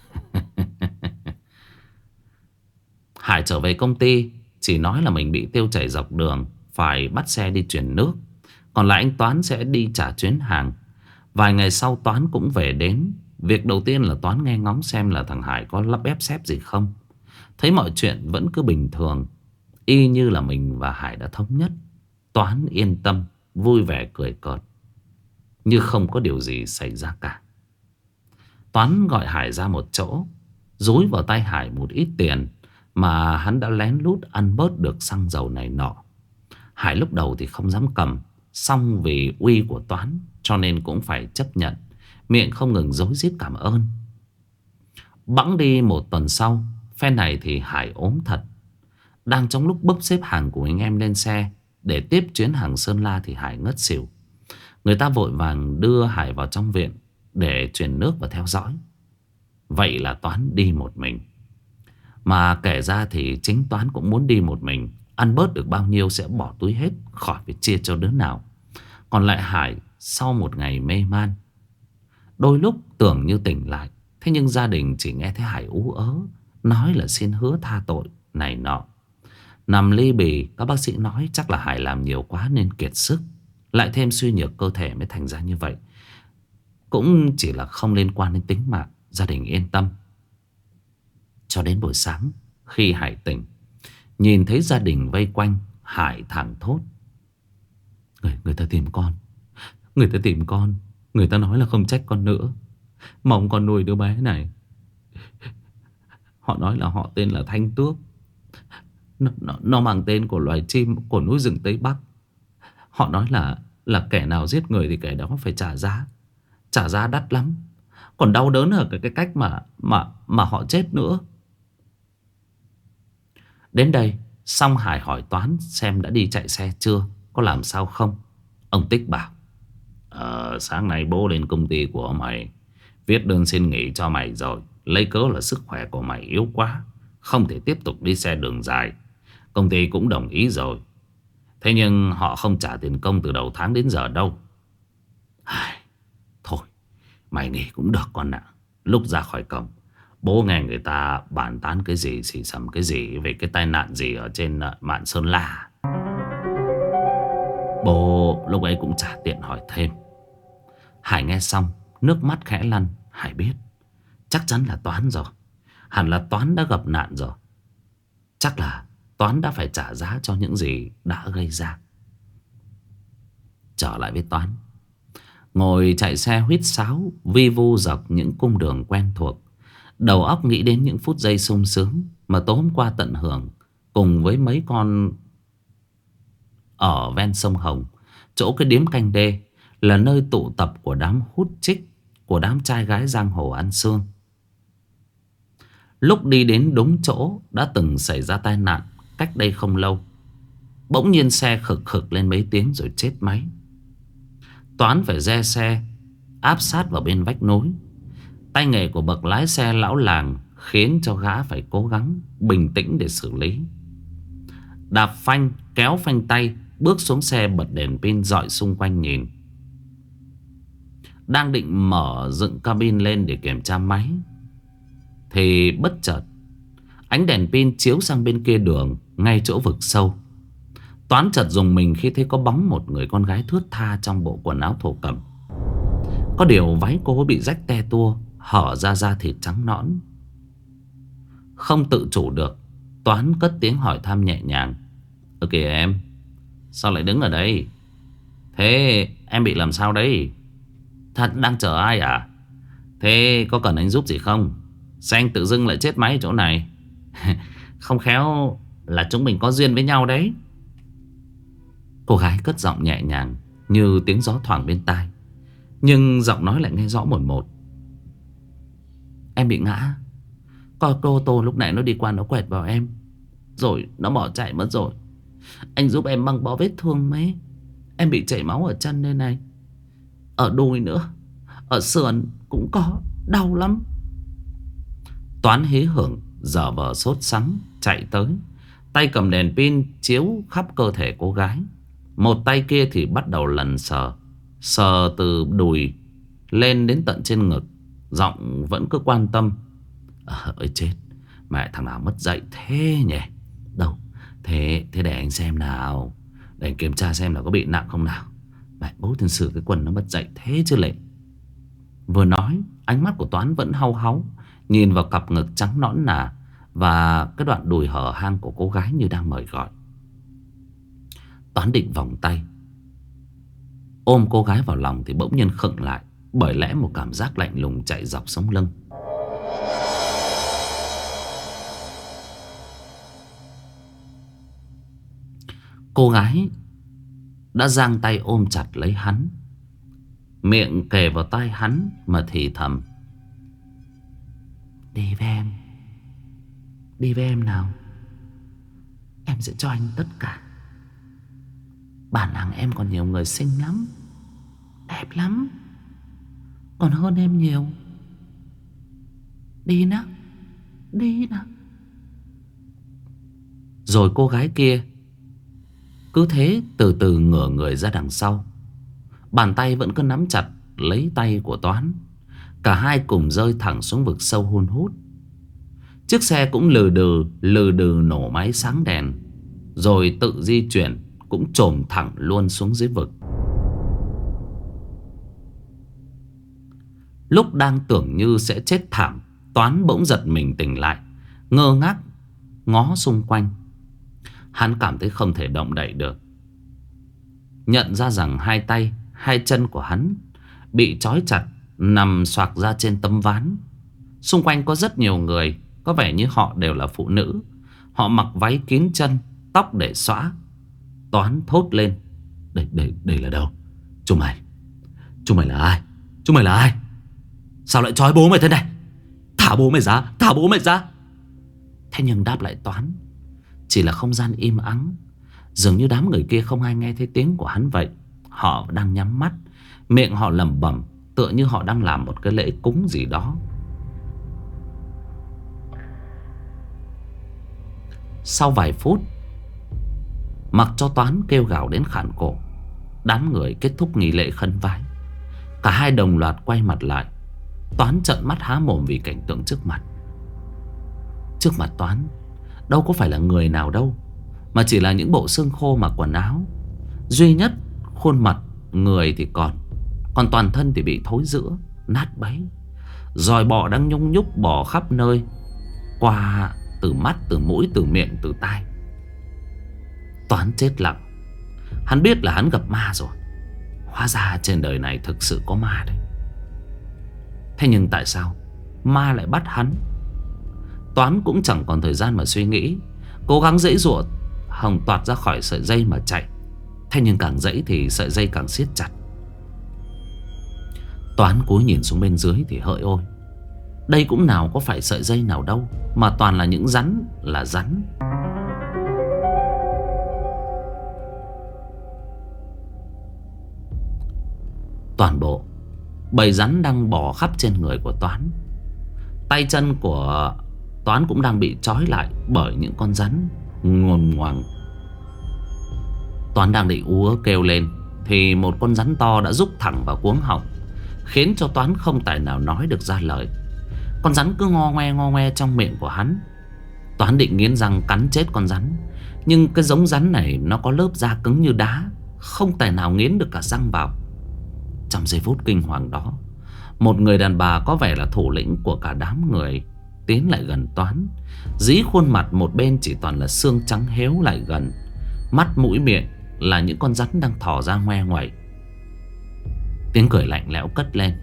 S1: Hải trở về công ty, chỉ nói là mình bị tiêu chảy dọc đường, phải bắt xe đi chuyển nước. Còn lại anh Toán sẽ đi trả chuyến hàng. Vài ngày sau Toán cũng về đến. Việc đầu tiên là Toán nghe ngóng xem là thằng Hải có lắp ép xép gì không. Thấy mọi chuyện vẫn cứ bình thường, y như là mình và Hải đã thống nhất. Toán yên tâm, vui vẻ cười cợt, như không có điều gì xảy ra cả. Toán gọi Hải ra một chỗ, dúi vào tay Hải một ít tiền mà hắn đã lén lút ăn bớt được xăng dầu này nọ. Hải lúc đầu thì không dám cầm, song vì uy của Toán cho nên cũng phải chấp nhận, miệng không ngừng rối rít cảm ơn. Bẵng đi 1 tuần sau, phen này thì Hải ốm thật. Đang trong lúc bốc xếp hàng của anh em lên xe để tiếp chuyến hàng Sơn La thì Hải ngất xỉu. Người ta vội vàng đưa Hải vào trong viện để truyền nước và theo dõi. Vậy là Toán đi một mình. Mà kể ra thì chính Toán cũng muốn đi một mình. Ăn bớt được bao nhiêu sẽ bỏ túi hết, khỏi phải chia cho đứa nào. Còn lại Hải sau một ngày mê man, đôi lúc tưởng như tỉnh lại, thế nhưng gia đình chỉ nghe thấy Hải ú ớ, nói là xin hứa tha tội này nọ. Nằm ly bì, các bác sĩ nói chắc là Hải làm nhiều quá nên kiệt sức, lại thêm suy nhược cơ thể mới thành ra như vậy. Cũng chỉ là không liên quan đến tính mạng, gia đình yên tâm. Cho đến buổi sáng, khi Hải tỉnh, nhìn thấy gia đình vây quanh, Hải thảng thốt: Người ta tìm con. Người ta tìm con. Người ta nói là không trách con nữa, mong con nuôi đứa bé này. Họ nói là họ tên là Thanh Tước. Nó mang tên của loài chim của núi rừng Tây Bắc. Họ nói là kẻ nào giết người thì kẻ đó phải trả giá. Trả giá đắt lắm. còn đau đớn ở cái cách mà họ chết nữa. Đến đây xong, Hải hỏi Toán xem đã đi chạy xe chưa, có làm sao không. Ông Tích bảo: sáng nay bố lên công ty của mày viết đơn xin nghỉ cho mày rồi, lấy cớ là sức khỏe của mày yếu quá, không thể tiếp tục đi xe đường dài. Công ty cũng đồng ý rồi. Thế nhưng họ không trả tiền công từ đầu tháng đến giờ đâu. Thôi mày nghỉ cũng được con ạ. Lúc ra khỏi cổng, bố nghe người ta bàn tán cái gì, xì xầm cái gì về cái tai nạn gì ở trên mạn Sơn La. Bố lúc ấy cũng chả tiện hỏi thêm. Hải nghe xong, nước mắt khẽ lăn. Hải biết chắc chắn là Toán rồi. Hẳn là Toán đã gặp nạn rồi. Chắc là Toán đã phải trả giá cho những gì đã gây ra. Trở lại với Toán, ngồi chạy xe huýt sáo vi vu dọc những cung đường quen thuộc, đầu óc nghĩ đến những phút giây sung sướng mà tối hôm qua tận hưởng cùng với mấy con ở ven sông Hồng. Chỗ cái điếm canh đê là nơi tụ tập của đám hút chích, của đám trai gái giang hồ ăn xương. Lúc đi đến đúng chỗ đã từng xảy ra tai nạn cách đây không lâu, bỗng nhiên xe khực khực lên mấy tiếng rồi chết máy. Toán phải re xe áp sát vào bên vách núi. Tay nghề của bậc lái xe lão làng khiến cho gã phải cố gắng bình tĩnh để xử lý. Đạp phanh, kéo phanh tay, bước xuống xe, bật đèn pin dọi xung quanh nhìn. Đang định mở dựng cabin lên để kiểm tra máy thì bất chợt ánh đèn pin chiếu sang bên kia đường, ngay chỗ vực sâu. Toán chợt dùng mình khi thấy có bóng một người con gái thướt tha trong bộ quần áo thổ cẩm. Có điều váy cô bị rách te tua, hở ra da thịt trắng nõn. Không tự chủ được, Toán cất tiếng hỏi thăm nhẹ nhàng: kìa em, sao lại đứng ở đây? Thế em bị làm sao đấy? Thật đang chờ ai à? Thế có cần anh giúp gì không? Sao anh tự dưng lại chết máy ở chỗ này? Không khéo là chúng mình có duyên với nhau đấy. Cô gái cất giọng nhẹ nhàng như tiếng gió thoảng bên tai, nhưng giọng nói lại nghe rõ một một. Em bị ngã. Có ô tô lúc nãy nó đi qua, nó quẹt vào em, rồi nó bỏ chạy mất rồi. Anh giúp em băng bó vết thương mấy. Em bị chảy máu ở chân đây này, ở đùi nữa, ở sườn cũng có, đau lắm. Toán hí hưởng giờ vờ sốt sắng chạy tới, tay cầm đèn pin chiếu khắp cơ thể cô gái. Một tay kia thì bắt đầu lần sờ, sờ từ đùi lên đến tận trên ngực. Giọng vẫn cứ quan tâm: ơi chết, mẹ thằng nào mất dạy thế nhỉ? Đâu, thế để anh xem nào, để anh kiểm tra xem là có bị nặng không nào. Mẹ bố thiên sử cái quần nó mất dạy thế chứ lệ. Vừa nói, ánh mắt của Toán vẫn hau háu nhìn vào cặp ngực trắng nõn nà và cái đoạn đùi hở hang của cô gái như đang mời gọi. Toán định vòng tay ôm cô gái vào lòng thì bỗng nhiên khựng lại, bởi lẽ một cảm giác lạnh lùng chạy dọc sống lưng. Cô gái đã giang tay ôm chặt lấy hắn, miệng kề vào tai hắn mà thì thầm: đi với em, đi với em nào. Em sẽ cho anh tất cả. Bản làng em còn nhiều người xinh lắm, đẹp lắm, còn hơn em nhiều. Đi nào, đi nào. Rồi cô gái kia cứ thế từ từ ngửa người ra đằng sau, bàn tay vẫn cứ nắm chặt lấy tay của Toán. Cả hai cùng rơi thẳng xuống vực sâu hun hút. Chiếc xe cũng lừ đừ nổ máy sáng đèn, rồi tự di chuyển, cũng chồm thẳng luôn xuống dưới vực. Lúc đang tưởng như sẽ chết thảm, Toán bỗng giật mình tỉnh lại, ngơ ngác ngó xung quanh. Hắn cảm thấy không thể động đậy được, nhận ra rằng hai tay hai chân của hắn bị trói chặt, nằm xoạc ra trên tấm ván. Xung quanh có rất nhiều người, có vẻ như họ đều là phụ nữ. Họ mặc váy kín chân, tóc để xõa. Toán thốt lên: Đây là đâu? Chúng mày là ai? Chúng mày là ai? Sao lại trói bố mày thế này? Thả bố mày ra, thả bố mày ra. Thế nhưng đáp lại Toán chỉ là không gian im ắng. Dường như đám người kia không ai nghe thấy tiếng của hắn vậy. Họ đang nhắm mắt, miệng họ lẩm bẩm, tựa như họ đang làm một cái lễ cúng gì đó. Sau vài phút, mặc cho Toán kêu gào đến khản cổ, đám người kết thúc nghi lễ khấn vái. Cả hai đồng loạt quay mặt lại. Toán trợn mắt há mồm vì cảnh tượng trước mặt. Trước mặt Toán đâu có phải là người nào đâu, mà chỉ là những bộ xương khô mặc quần áo. Duy nhất khuôn mặt người thì còn toàn thân thì bị thối rữa, nát bấy. Giòi bọ đang nhung nhúc bò khắp nơi, qua từ mắt, từ mũi, từ miệng, từ tai. Toán chết lặng. Hắn biết là hắn gặp ma rồi. Hóa ra trên đời này thực sự có ma đấy. Thế nhưng tại sao ma lại bắt hắn? Toán cũng chẳng còn thời gian mà suy nghĩ. Cố gắng giãy giụa hòng toạt ra khỏi sợi dây mà chạy. Thế nhưng càng giãy thì sợi dây càng siết chặt. Toán cúi nhìn xuống bên dưới thì hỡi ôi, đây cũng nào có phải sợi dây nào đâu, mà toàn là những rắn là rắn. Toàn bộ bầy rắn đang bò khắp trên người của Toán. Tay chân của Toán cũng đang bị trói lại bởi những con rắn ngồn ngoằng. Toán đang định ú kêu lên thì một con rắn to đã rúc thẳng vào cuống họng, khiến cho Toán không tài nào nói được ra lời. Con rắn cứ ngo ngoe trong miệng của hắn. Toán định nghiến răng cắn chết con rắn, nhưng cái giống rắn này nó có lớp da cứng như đá, không tài nào nghiến được cả răng vào. Trong giây phút kinh hoàng đó, một người đàn bà có vẻ là thủ lĩnh của cả đám người tiến lại gần Toán. Dí khuôn mặt một bên chỉ toàn là xương trắng héo lại gần. Mắt mũi miệng là những con rắn đang thò ra ngoe ngoẩy. Tiếng cười lạnh lẽo cất lên.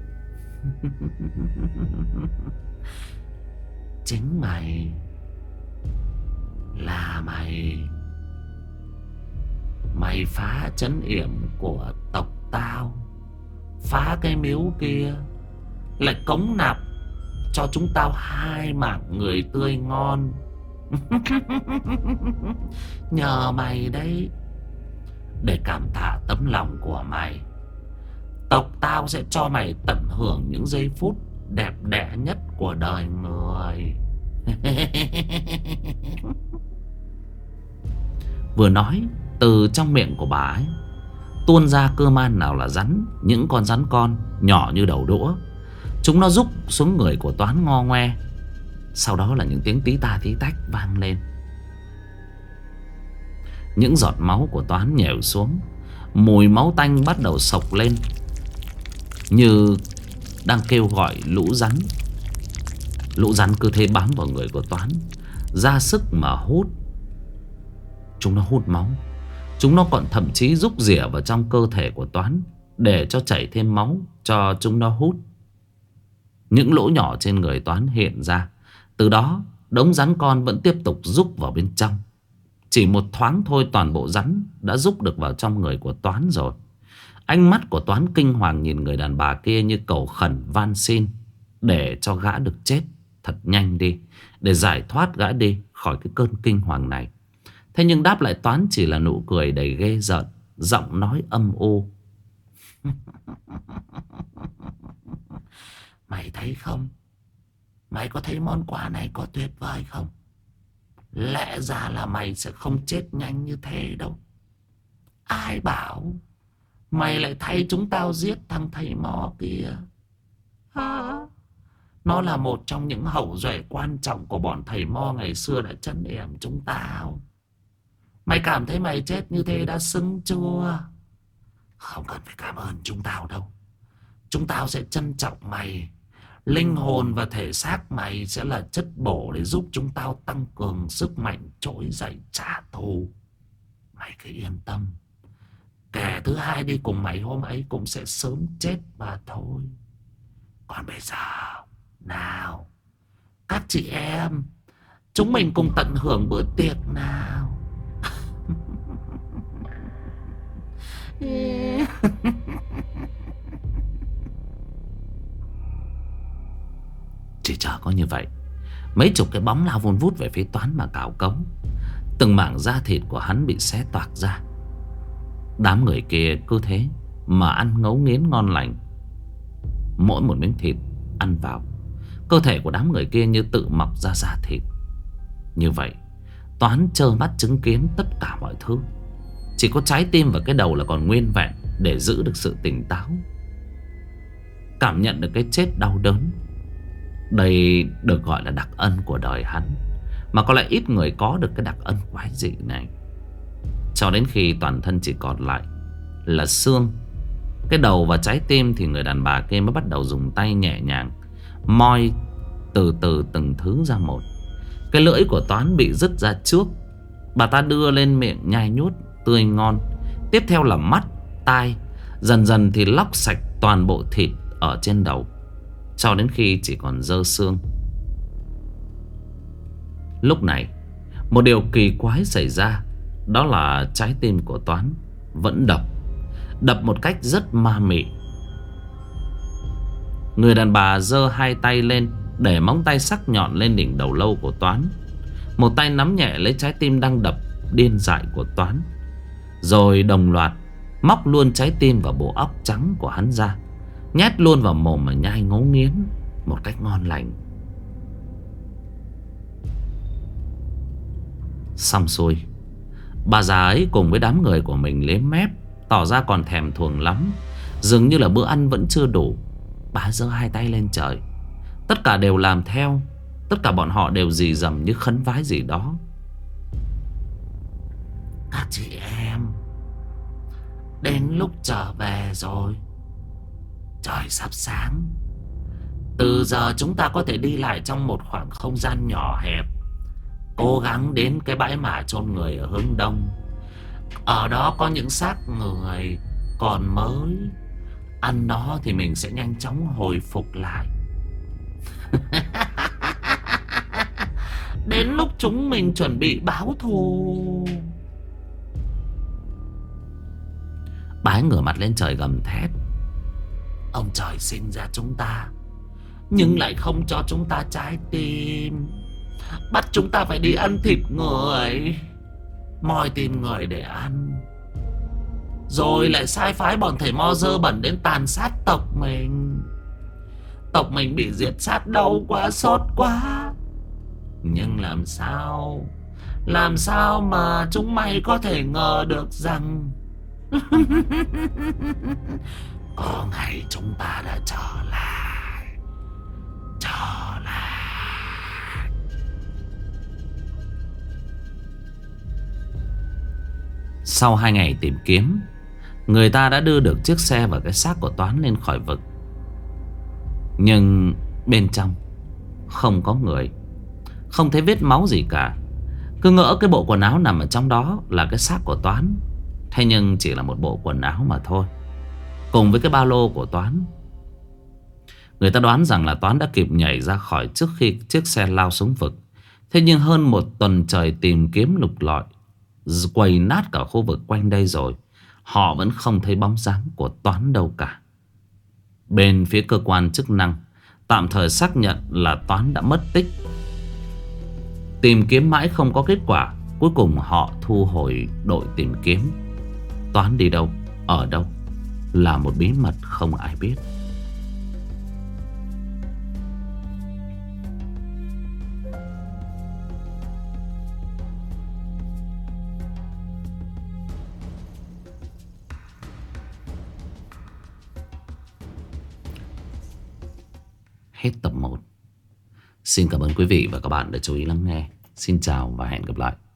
S1: Chính mày là mày phá trấn yểm của tộc tao, phá cái miếu kia, lại cống nạp cho chúng tao 2 mạng người tươi ngon. Nhờ mày đấy. Để cảm tạ tấm lòng của mày, tộc tao sẽ cho mày tận hưởng những giây phút đẹp đẽ nhất của đời người. Vừa nói, từ trong miệng của bà ấy tuôn ra cơ man nào là rắn. Những con rắn con nhỏ như đầu đũa. Chúng nó rúc xuống người của Toán ngo ngoe. Sau đó là những tiếng tí ta tí tách vang lên. Những giọt máu của Toán nhèo xuống. Mùi máu tanh bắt đầu sộc lên, như đang kêu gọi lũ rắn. Lũ rắn cứ thế bám vào người của Toán, ra sức mà hút. Chúng nó hút máu. Chúng nó còn thậm chí rúc rỉa vào trong cơ thể của Toán để cho chảy thêm máu cho chúng nó hút. Những lỗ nhỏ trên người Toán hiện ra. Từ đó đống rắn con vẫn tiếp tục rúc vào bên trong. Chỉ một thoáng thôi toàn bộ rắn đã rúc được vào trong người của Toán rồi. Ánh mắt của Toán kinh hoàng nhìn người đàn bà kia như cầu khẩn van xin để cho gã được chết thật nhanh đi, để giải thoát gã đi khỏi cái cơn kinh hoàng này. Thế nhưng đáp lại Toán chỉ là nụ cười đầy ghê rợn, giọng nói âm u. Mày thấy không? Mày có thấy món quà này có tuyệt vời không? Lẽ ra là mày sẽ không chết nhanh như thế đâu. Ai bảo mày lại thay chúng tao giết thằng thầy mò kia? Nó là một trong những hậu duệ quan trọng của bọn thầy mo ngày xưa đã trấn yểm chúng tao. Mày cảm thấy mày chết như thế đã xứng chưa? Không cần phải cảm ơn chúng tao đâu. Chúng tao sẽ trân trọng mày. Linh hồn và thể xác mày sẽ là chất bổ để giúp chúng tao tăng cường sức mạnh trỗi dậy trả thù. Mày cứ yên tâm. Kẻ thứ hai đi cùng mày hôm ấy cũng sẽ sớm chết mà thôi. Còn bây giờ, nào, các chị em, chúng mình cùng tận hưởng bữa tiệc nào. chả có như vậy, mấy chục cái bóng lao vun vút về phía Toán mà cào cống. Từng mảng da thịt của hắn bị xé toạc ra. Đám người kia cứ thế mà ăn ngấu nghiến ngon lành. Mỗi một miếng thịt ăn vào, cơ thể của đám người kia như tự mọc ra da thịt. Như vậy Toán trơ mắt chứng kiến tất cả mọi thứ. Chỉ có trái tim và cái đầu là còn nguyên vẹn để giữ được sự tỉnh táo, cảm nhận được cái chết đau đớn. Đây được gọi là đặc ân của đời hắn, mà có lẽ ít người có được cái đặc ân quái dị này. Cho đến khi toàn thân chỉ còn lại là xương, cái đầu và trái tim, thì người đàn bà kia mới bắt đầu dùng tay nhẹ nhàng moi từ từ từng thứ ra một. Cái lưỡi của Toán bị rứt ra trước, bà ta đưa lên miệng nhai nhút tươi ngon. Tiếp theo là mắt, tai, dần dần thì lóc sạch toàn bộ thịt ở trên đầu, cho đến khi chỉ còn dơ xương. Lúc này một điều kỳ quái xảy ra, đó là trái tim của Toán vẫn đập một cách rất ma mị. Người đàn bà giơ hai tay lên, để móng tay sắc nhọn lên đỉnh đầu lâu của Toán. Một tay nắm nhẹ lấy trái tim đang đập điên dại của Toán, rồi đồng loạt móc luôn trái tim và bộ óc trắng của hắn ra, nhét luôn vào mồm mà nhai ngấu nghiến một cách ngon lành. Xong xuôi, bà già ấy cùng với đám người của mình lếm mép, tỏ ra còn thèm thuồng lắm. Dường như là bữa ăn vẫn chưa đủ. Bà giơ hai tay lên trời, tất cả đều làm theo. Tất cả bọn họ đều rì rầm như khấn vái gì đó. Các chị em, đến lúc trở về rồi. Trời sắp sáng. Từ giờ chúng ta có thể đi lại trong một khoảng không gian nhỏ hẹp, cố gắng đến cái bãi mả chôn người ở hướng đông. Ở đó có những xác người còn mới. Ăn nó thì mình sẽ nhanh chóng hồi phục lại. Đến lúc chúng mình chuẩn bị báo thù. Bái ngửa mặt lên trời gầm thét. Ông trời sinh ra chúng ta, nhưng lại không cho chúng ta trái tim, bắt chúng ta phải đi ăn thịt người, moi tim người để ăn, rồi lại sai phái bọn thầy mo dơ bẩn đến tàn sát tộc mình. Tộc mình bị diệt sát đau quá, xót quá. Nhưng làm sao mà chúng mày có thể ngờ được rằng có ngày chúng ta đã trở lại. Sau 2 ngày tìm kiếm, người ta đã đưa được chiếc xe và cái xác của Toán lên khỏi vực. Nhưng bên trong không có người, không thấy vết máu gì cả. Cứ ngỡ cái bộ quần áo nằm ở trong đó là cái xác của Toán. Thế nhưng chỉ là một bộ quần áo mà thôi, cùng với cái ba lô của Toán. Người ta đoán rằng là Toán đã kịp nhảy ra khỏi trước khi chiếc xe lao xuống vực. Thế nhưng hơn 1 tuần trời tìm kiếm lục lọi, quầy nát cả khu vực quanh đây rồi, họ vẫn không thấy bóng dáng của Toán đâu cả. Bên phía cơ quan chức năng tạm thời xác nhận là Toán đã mất tích. Tìm kiếm mãi không có kết quả, cuối cùng họ thu hồi đội tìm kiếm. Toán đi đâu, ở đâu là một bí mật không ai biết. Hết tập 1. Xin cảm ơn quý vị và các bạn đã chú ý lắng nghe. Xin chào và hẹn gặp lại.